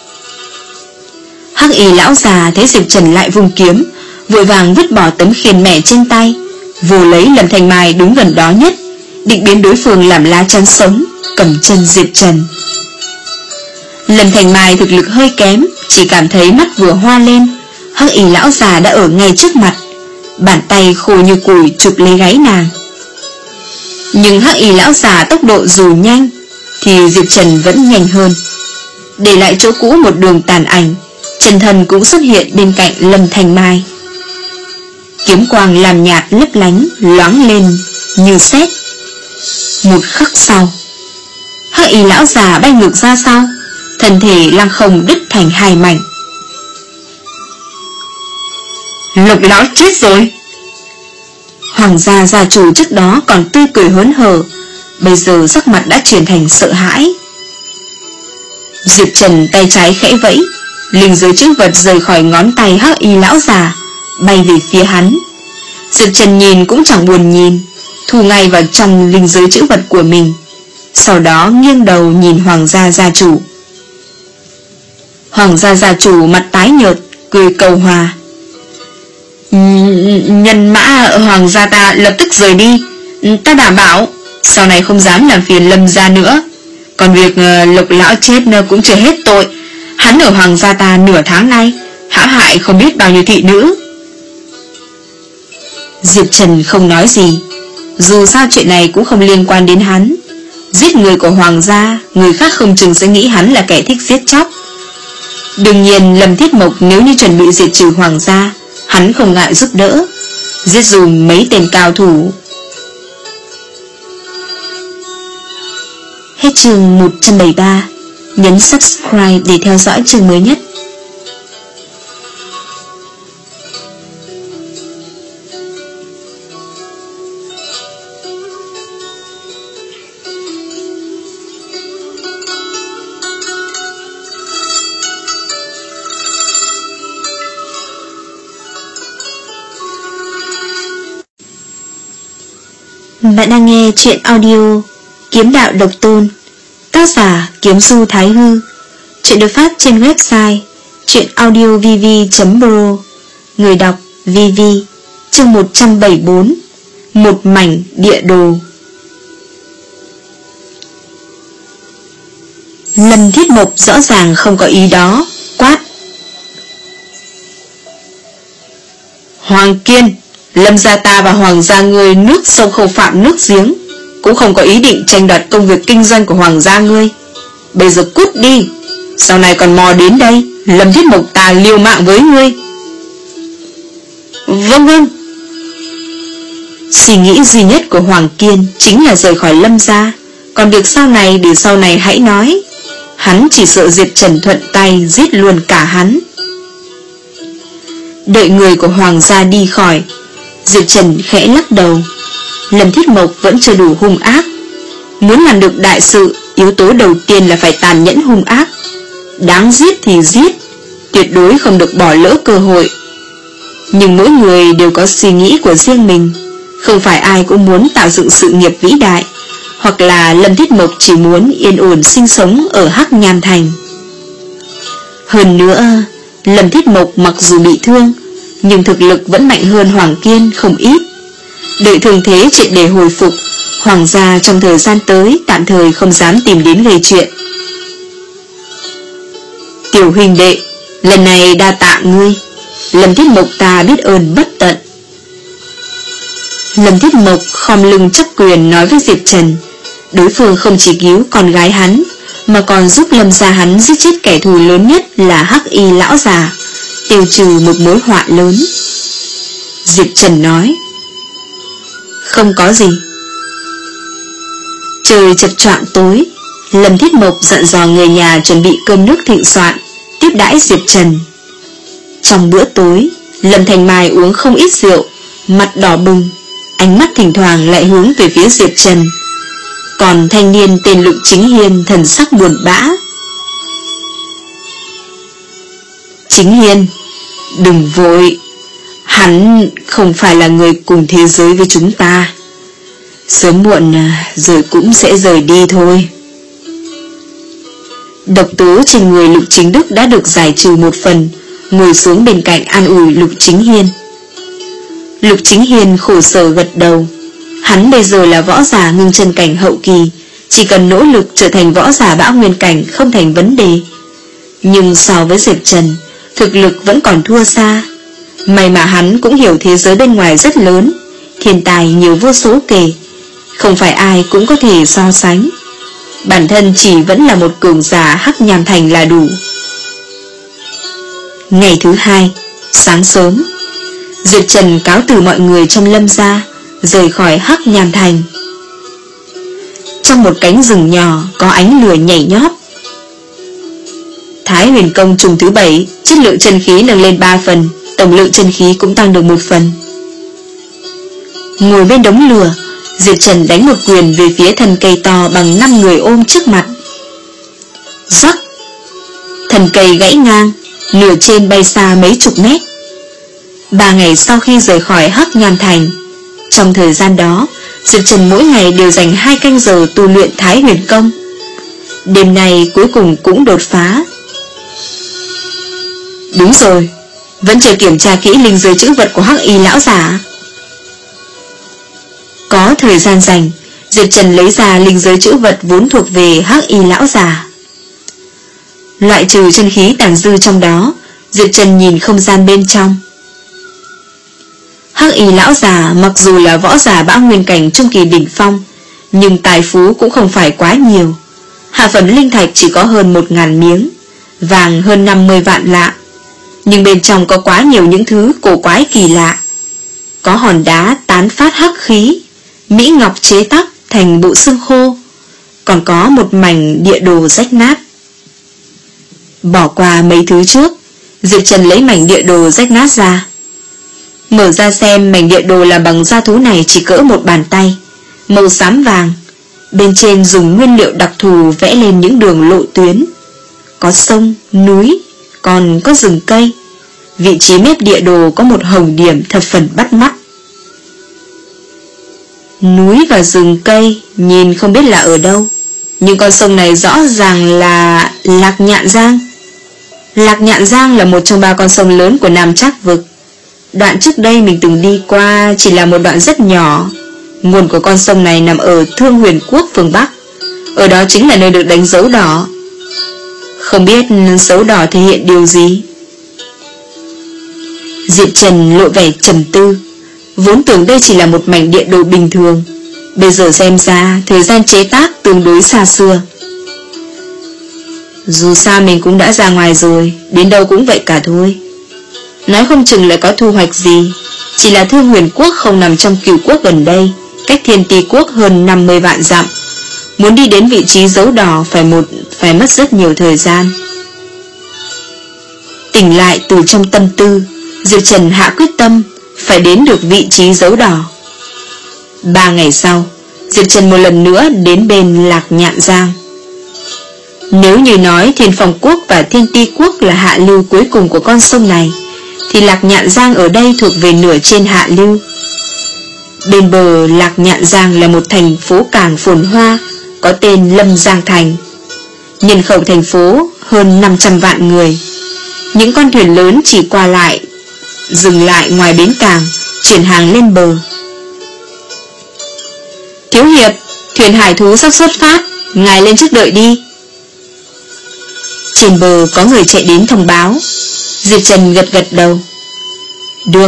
Hắc y lão già thấy Diệp Trần lại vung kiếm, vội vàng vứt bỏ tấm khiên mẻ trên tay, vồ lấy Lâm Thanh Mai đứng gần đó nhất, định biến đối phương làm lá chắn sống, cầm chân Diệp Trần. Lâm Thanh Mai thực lực hơi kém, chỉ cảm thấy mắt vừa hoa lên, Hắc y lão già đã ở ngay trước mặt, bàn tay khô như củi chụp lấy gáy nàng. Nhưng Hắc y lão già tốc độ dù nhanh, thì Diệp Trần vẫn nhanh hơn. Để lại chỗ cũ một đường tàn ảnh, Trần Thần cũng xuất hiện bên cạnh Lâm Thanh Mai. Kiếm quang làm nhạt lấp lánh, loáng lên như sét. Một khắc sau, Hắc y lão già bay ngược ra sau, thân thể lăng không đứt thành hai mảnh. Lộc lão chết rồi. Hoàng gia gia chủ trước đó còn tươi cười hớn hở, bây giờ sắc mặt đã chuyển thành sợ hãi. Diệp Trần tay trái khẽ vẫy, linh giới chữ vật rời khỏi ngón tay Hắc y lão già, bay về phía hắn. Diệp Trần nhìn cũng chẳng buồn nhìn, thu ngay vào trong linh giới chữ vật của mình, sau đó nghiêng đầu nhìn Hoàng gia gia chủ. Hoàng gia gia chủ mặt tái nhợt, cười cầu hòa. Nhân mã Hoàng gia ta lập tức rời đi, ta đảm bảo sau này không dám làm phiền Lâm gia nữa. Còn việc Lộc lão chết cũng chưa hết tội, hắn ở Hoàng gia ta nửa tháng nay hãm hại không biết bao nhiêu thị nữ. Diệp Trần không nói gì, dù sao chuyện này cũng không liên quan đến hắn. Giết người của Hoàng gia, người khác không chừng sẽ nghĩ hắn là kẻ thích giết chóc. Đương nhiên Lâm Thiết Mộc nếu như chuẩn bị diệt trừ Hoàng gia, hắn không ngại giúp đỡ, giết dùm mấy tên cao thủ. Hết chương một trăm bảy mươi ba. Nhấn subscribe để theo dõi chương mới nhất. Bạn đang nghe truyện audio Kiếm đạo độc tôn, tác giả Kiếm Du Thái Hư. Truyện được phát trên website truyệnaudiovv chấm pro. Người đọc vê vê. Chương một trăm bảy mươi bốn. Một mảnh địa đồ. Lâm Thiết Mộc rõ ràng không có ý đó, quát: Hoàng Kiên, Lâm gia ta và Hoàng gia ngươi nước sông không phạm nước giếng, cũng không có ý định tranh đoạt công việc kinh doanh của Hoàng gia ngươi. Bây giờ cút đi, sau này còn mò đến đây, Lâm Thiết Mộc ta liều mạng với ngươi. Vâng vâng. Suy nghĩ duy nhất của Hoàng Kiên chính là rời khỏi Lâm gia, còn việc sau này để sau này hãy nói. Hắn chỉ sợ Diệp Trần thuận tay giết luôn cả hắn. Đợi người của Hoàng gia đi khỏi, Diệp Trần khẽ lắc đầu. Lâm Thiết Mộc vẫn chưa đủ hung ác. Muốn làm được đại sự, yếu tố đầu tiên là phải tàn nhẫn hung ác. Đáng giết thì giết, tuyệt đối không được bỏ lỡ cơ hội. Nhưng mỗi người đều có suy nghĩ của riêng mình, không phải ai cũng muốn tạo dựng sự nghiệp vĩ đại, hoặc là Lâm Thiết Mộc chỉ muốn yên ổn sinh sống ở Hắc Nham Thành. Hơn nữa, Lâm Thiết Mộc mặc dù bị thương, nhưng thực lực vẫn mạnh hơn Hoàng Kiên không ít. Đợi thương thế triệt để hồi phục, Hoàng gia trong thời gian tới tạm thời không dám tìm đến gây chuyện. Tiểu huynh đệ, lần này đa tạ ngươi. Lâm Thiết Mộc ta biết ơn bất tận. Lâm Thiết Mộc khom lưng chắp quyền nói với Diệp Trần, đối phương không chỉ cứu con gái hắn, mà còn giúp Lâm gia hắn giết chết kẻ thù lớn nhất là Hắc Y lão già, tiêu trừ một mối họa lớn. Diệp Trần nói, không có gì. Trời chập choạng tối, Lâm Thiết Mộc dặn dò người nhà chuẩn bị cơm nước thịnh soạn, tiếp đãi Diệp Trần. Trong bữa tối, Lâm Thành Mai uống không ít rượu, mặt đỏ bừng, ánh mắt thỉnh thoảng lại hướng về phía Diệp Trần. Còn thanh niên tên Lục Chính Hiên thần sắc buồn bã. Chính Hiên, đừng vội, hắn không phải là người cùng thế giới với chúng ta. Sớm muộn rồi cũng sẽ rời đi thôi. Độc tố trên người Lục Chính Đức đã được giải trừ một phần, ngồi xuống bên cạnh an ủi Lục Chính Hiên. Lục Chính Hiên khổ sở gật đầu. Hắn bây giờ là võ giả ngưng chân cảnh hậu kỳ, chỉ cần nỗ lực trở thành võ giả bão nguyên cảnh không thành vấn đề. Nhưng so với Diệp Trần, thực lực vẫn còn thua xa. May mà hắn cũng hiểu thế giới bên ngoài rất lớn, thiên tài nhiều vô số kể, không phải ai cũng có thể so sánh. Bản thân chỉ vẫn là một cường giả Hắc Nham Thành là đủ. Ngày thứ hai, sáng sớm, Diệp Trần cáo từ mọi người trong Lâm gia, rời khỏi Hắc Nham Thành. Trong một cánh rừng nhỏ có ánh lửa nhảy nhót. Thái Huyền Công trùng thứ bảy, chất lượng chân khí nâng lên ba phần, tổng lượng chân khí cũng tăng được một phần. Ngồi bên đống lửa, Diệp Trần đánh một quyền về phía thân cây to bằng năm người ôm trước mặt. Rắc! Thân cây gãy ngang, nửa trên bay xa mấy chục mét. Ba ngày sau khi rời khỏi Hắc Nham Thành, trong thời gian đó, Diệp Trần mỗi ngày đều dành hai canh giờ tu luyện Thái Huyền Công. Đêm nay cuối cùng cũng đột phá. Đúng rồi, vẫn chưa kiểm tra kỹ linh giới chữ vật của Hắc Y lão giả. Có thời gian dành, Diệp Trần lấy ra linh giới chữ vật vốn thuộc về Hắc Y lão giả. Loại trừ chân khí tàn dư trong đó, Diệp Trần nhìn không gian bên trong. Hắc Y lão già mặc dù là võ giả bão nguyên cảnh trung kỳ đỉnh phong, nhưng tài phú cũng không phải quá nhiều. Hạ phẩm linh thạch chỉ có hơn một ngàn miếng, vàng hơn năm mươi vạn lạng. Nhưng bên trong có quá nhiều những thứ cổ quái kỳ lạ. Có hòn đá tán phát hắc khí, mỹ ngọc chế tác thành bộ xương khô, còn có một mảnh địa đồ rách nát. Bỏ qua mấy thứ trước, Diệp Trần lấy mảnh địa đồ rách nát ra. Mở ra xem, mảnh địa đồ làm bằng da thú này chỉ cỡ một bàn tay, màu xám vàng. Bên trên dùng nguyên liệu đặc thù vẽ lên những đường lộ tuyến. Có sông, núi, còn có rừng cây. Vị trí mép địa đồ có một hồng điểm thập phần bắt mắt. Núi và rừng cây nhìn không biết là ở đâu, nhưng con sông này rõ ràng là Lạc Nhạn Giang. Lạc Nhạn Giang là một trong ba con sông lớn của Nam Trác Vực. Đoạn trước đây mình từng đi qua chỉ là một đoạn rất nhỏ. Nguồn của con sông này nằm ở Thương Huyền Quốc phương Bắc. Ở đó chính là nơi được đánh dấu đỏ. Không biết dấu đỏ thể hiện điều gì? Diệp Trần lộ vẻ trầm tư. Vốn tưởng đây chỉ là một mảnh địa đồ bình thường, bây giờ xem ra thời gian chế tác tương đối xa xưa. Dù sao mình cũng đã ra ngoài rồi, đến đâu cũng vậy cả thôi. Nói không chừng lại có thu hoạch gì. Chỉ là Thương Huyền Quốc không nằm trong Cửu Quốc gần đây, cách Thiên Ti Quốc hơn năm mươi vạn dặm. Muốn đi đến vị trí dấu đỏ phải một phải mất rất nhiều thời gian. Tỉnh lại từ trong tâm tư, Diệp Trần hạ quyết tâm phải đến được vị trí dấu đỏ. Ba ngày sau, Diệp Trần một lần nữa đến bên Lạc Nhạn Giang. Nếu như nói Thiên Phong Quốc và Thiên Ti Quốc là hạ lưu cuối cùng của con sông này, thì Lạc Nhạn Giang ở đây thuộc về nửa trên hạ lưu. Bên bờ Lạc Nhạn Giang là một thành phố cảng phồn hoa, có tên Lâm Giang Thành. Nhân khẩu thành phố hơn năm trăm vạn người, Những con thuyền lớn chỉ qua lại, dừng lại ngoài bến cảng, chuyển hàng lên bờ. Thiếu hiệp, thuyền hải thú sắp xuất phát, ngài lên trước đợi đi. Trên bờ có người chạy đến thông báo. Diệp Trần gật gật đầu. Được.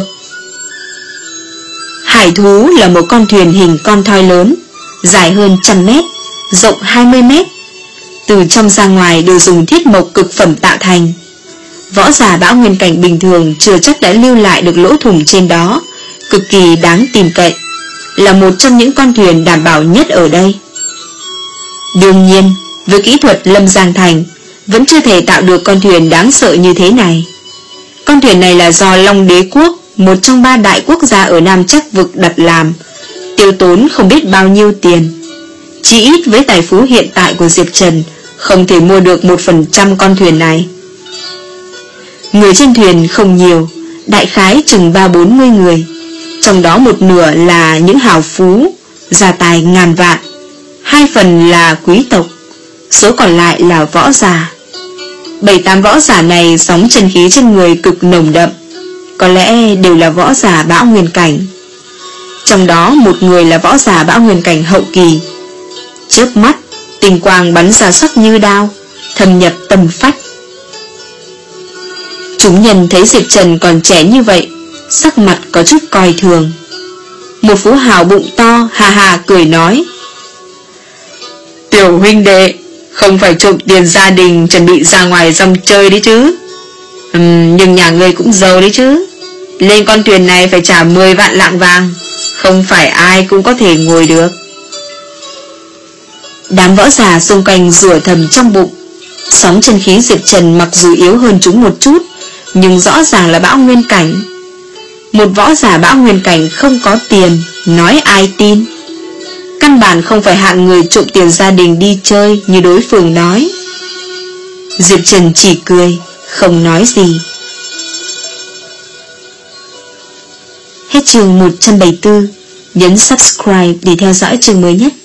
Hải thú là một con thuyền hình con thoi lớn, dài hơn trăm mét, rộng hai mươi mét. Từ trong ra ngoài đều dùng thiết mộc cực phẩm tạo thành. Võ giả bão nguyên cảnh bình thường chưa chắc đã lưu lại được lỗ thủng trên đó, cực kỳ đáng tin cậy, là một trong những con thuyền đảm bảo nhất ở đây. Đương nhiên, với kỹ thuật Lâm Giang Thành, vẫn chưa thể tạo được con thuyền đáng sợ như thế này. Con thuyền này là do Long Đế Quốc, một trong ba đại quốc gia ở Nam Trắc Vực đặt làm, tiêu tốn không biết bao nhiêu tiền. Chỉ ít với tài phú hiện tại của Diệp Trần, không thể mua được một phần trăm con thuyền này. Người trên thuyền không nhiều, đại khái chừng ba bốn mươi người, trong đó một nửa là những hào phú, gia tài ngàn vạn, hai phần là quý tộc, số còn lại là võ giả. Bảy tám võ giả này sóng chân khí trên người cực nồng đậm, có lẽ đều là võ giả bão nguyên cảnh. Trong đó một người là võ giả bão nguyên cảnh hậu kỳ. Chớp mắt, tình quang bắn ra sắc như đao, thâm nhập tâm phách. Chúng nhân thấy Diệp Trần còn trẻ như vậy, sắc mặt có chút coi thường. Một phú hào bụng to hà hà cười nói: Tiểu huynh đệ, không phải trộm tiền gia đình chuẩn bị ra ngoài rong chơi đấy chứ? uhm, Nhưng nhà ngươi cũng giàu đấy chứ. Lên con thuyền này phải trả mười vạn lạng vàng, không phải ai cũng có thể ngồi được. Đám võ giả xung quanh rủa thầm trong bụng. Sóng chân khí Diệp Trần mặc dù yếu hơn chúng một chút, nhưng rõ ràng là bão nguyên cảnh. Một võ giả bão nguyên cảnh không có tiền, nói ai tin? Căn bản không phải hạng người trộm tiền gia đình đi chơi như đối phương nói. Diệp Trần chỉ cười, không nói gì. Hết chương một trăm bảy mươi tư. Nhấn subscribe để theo dõi chương mới nhất.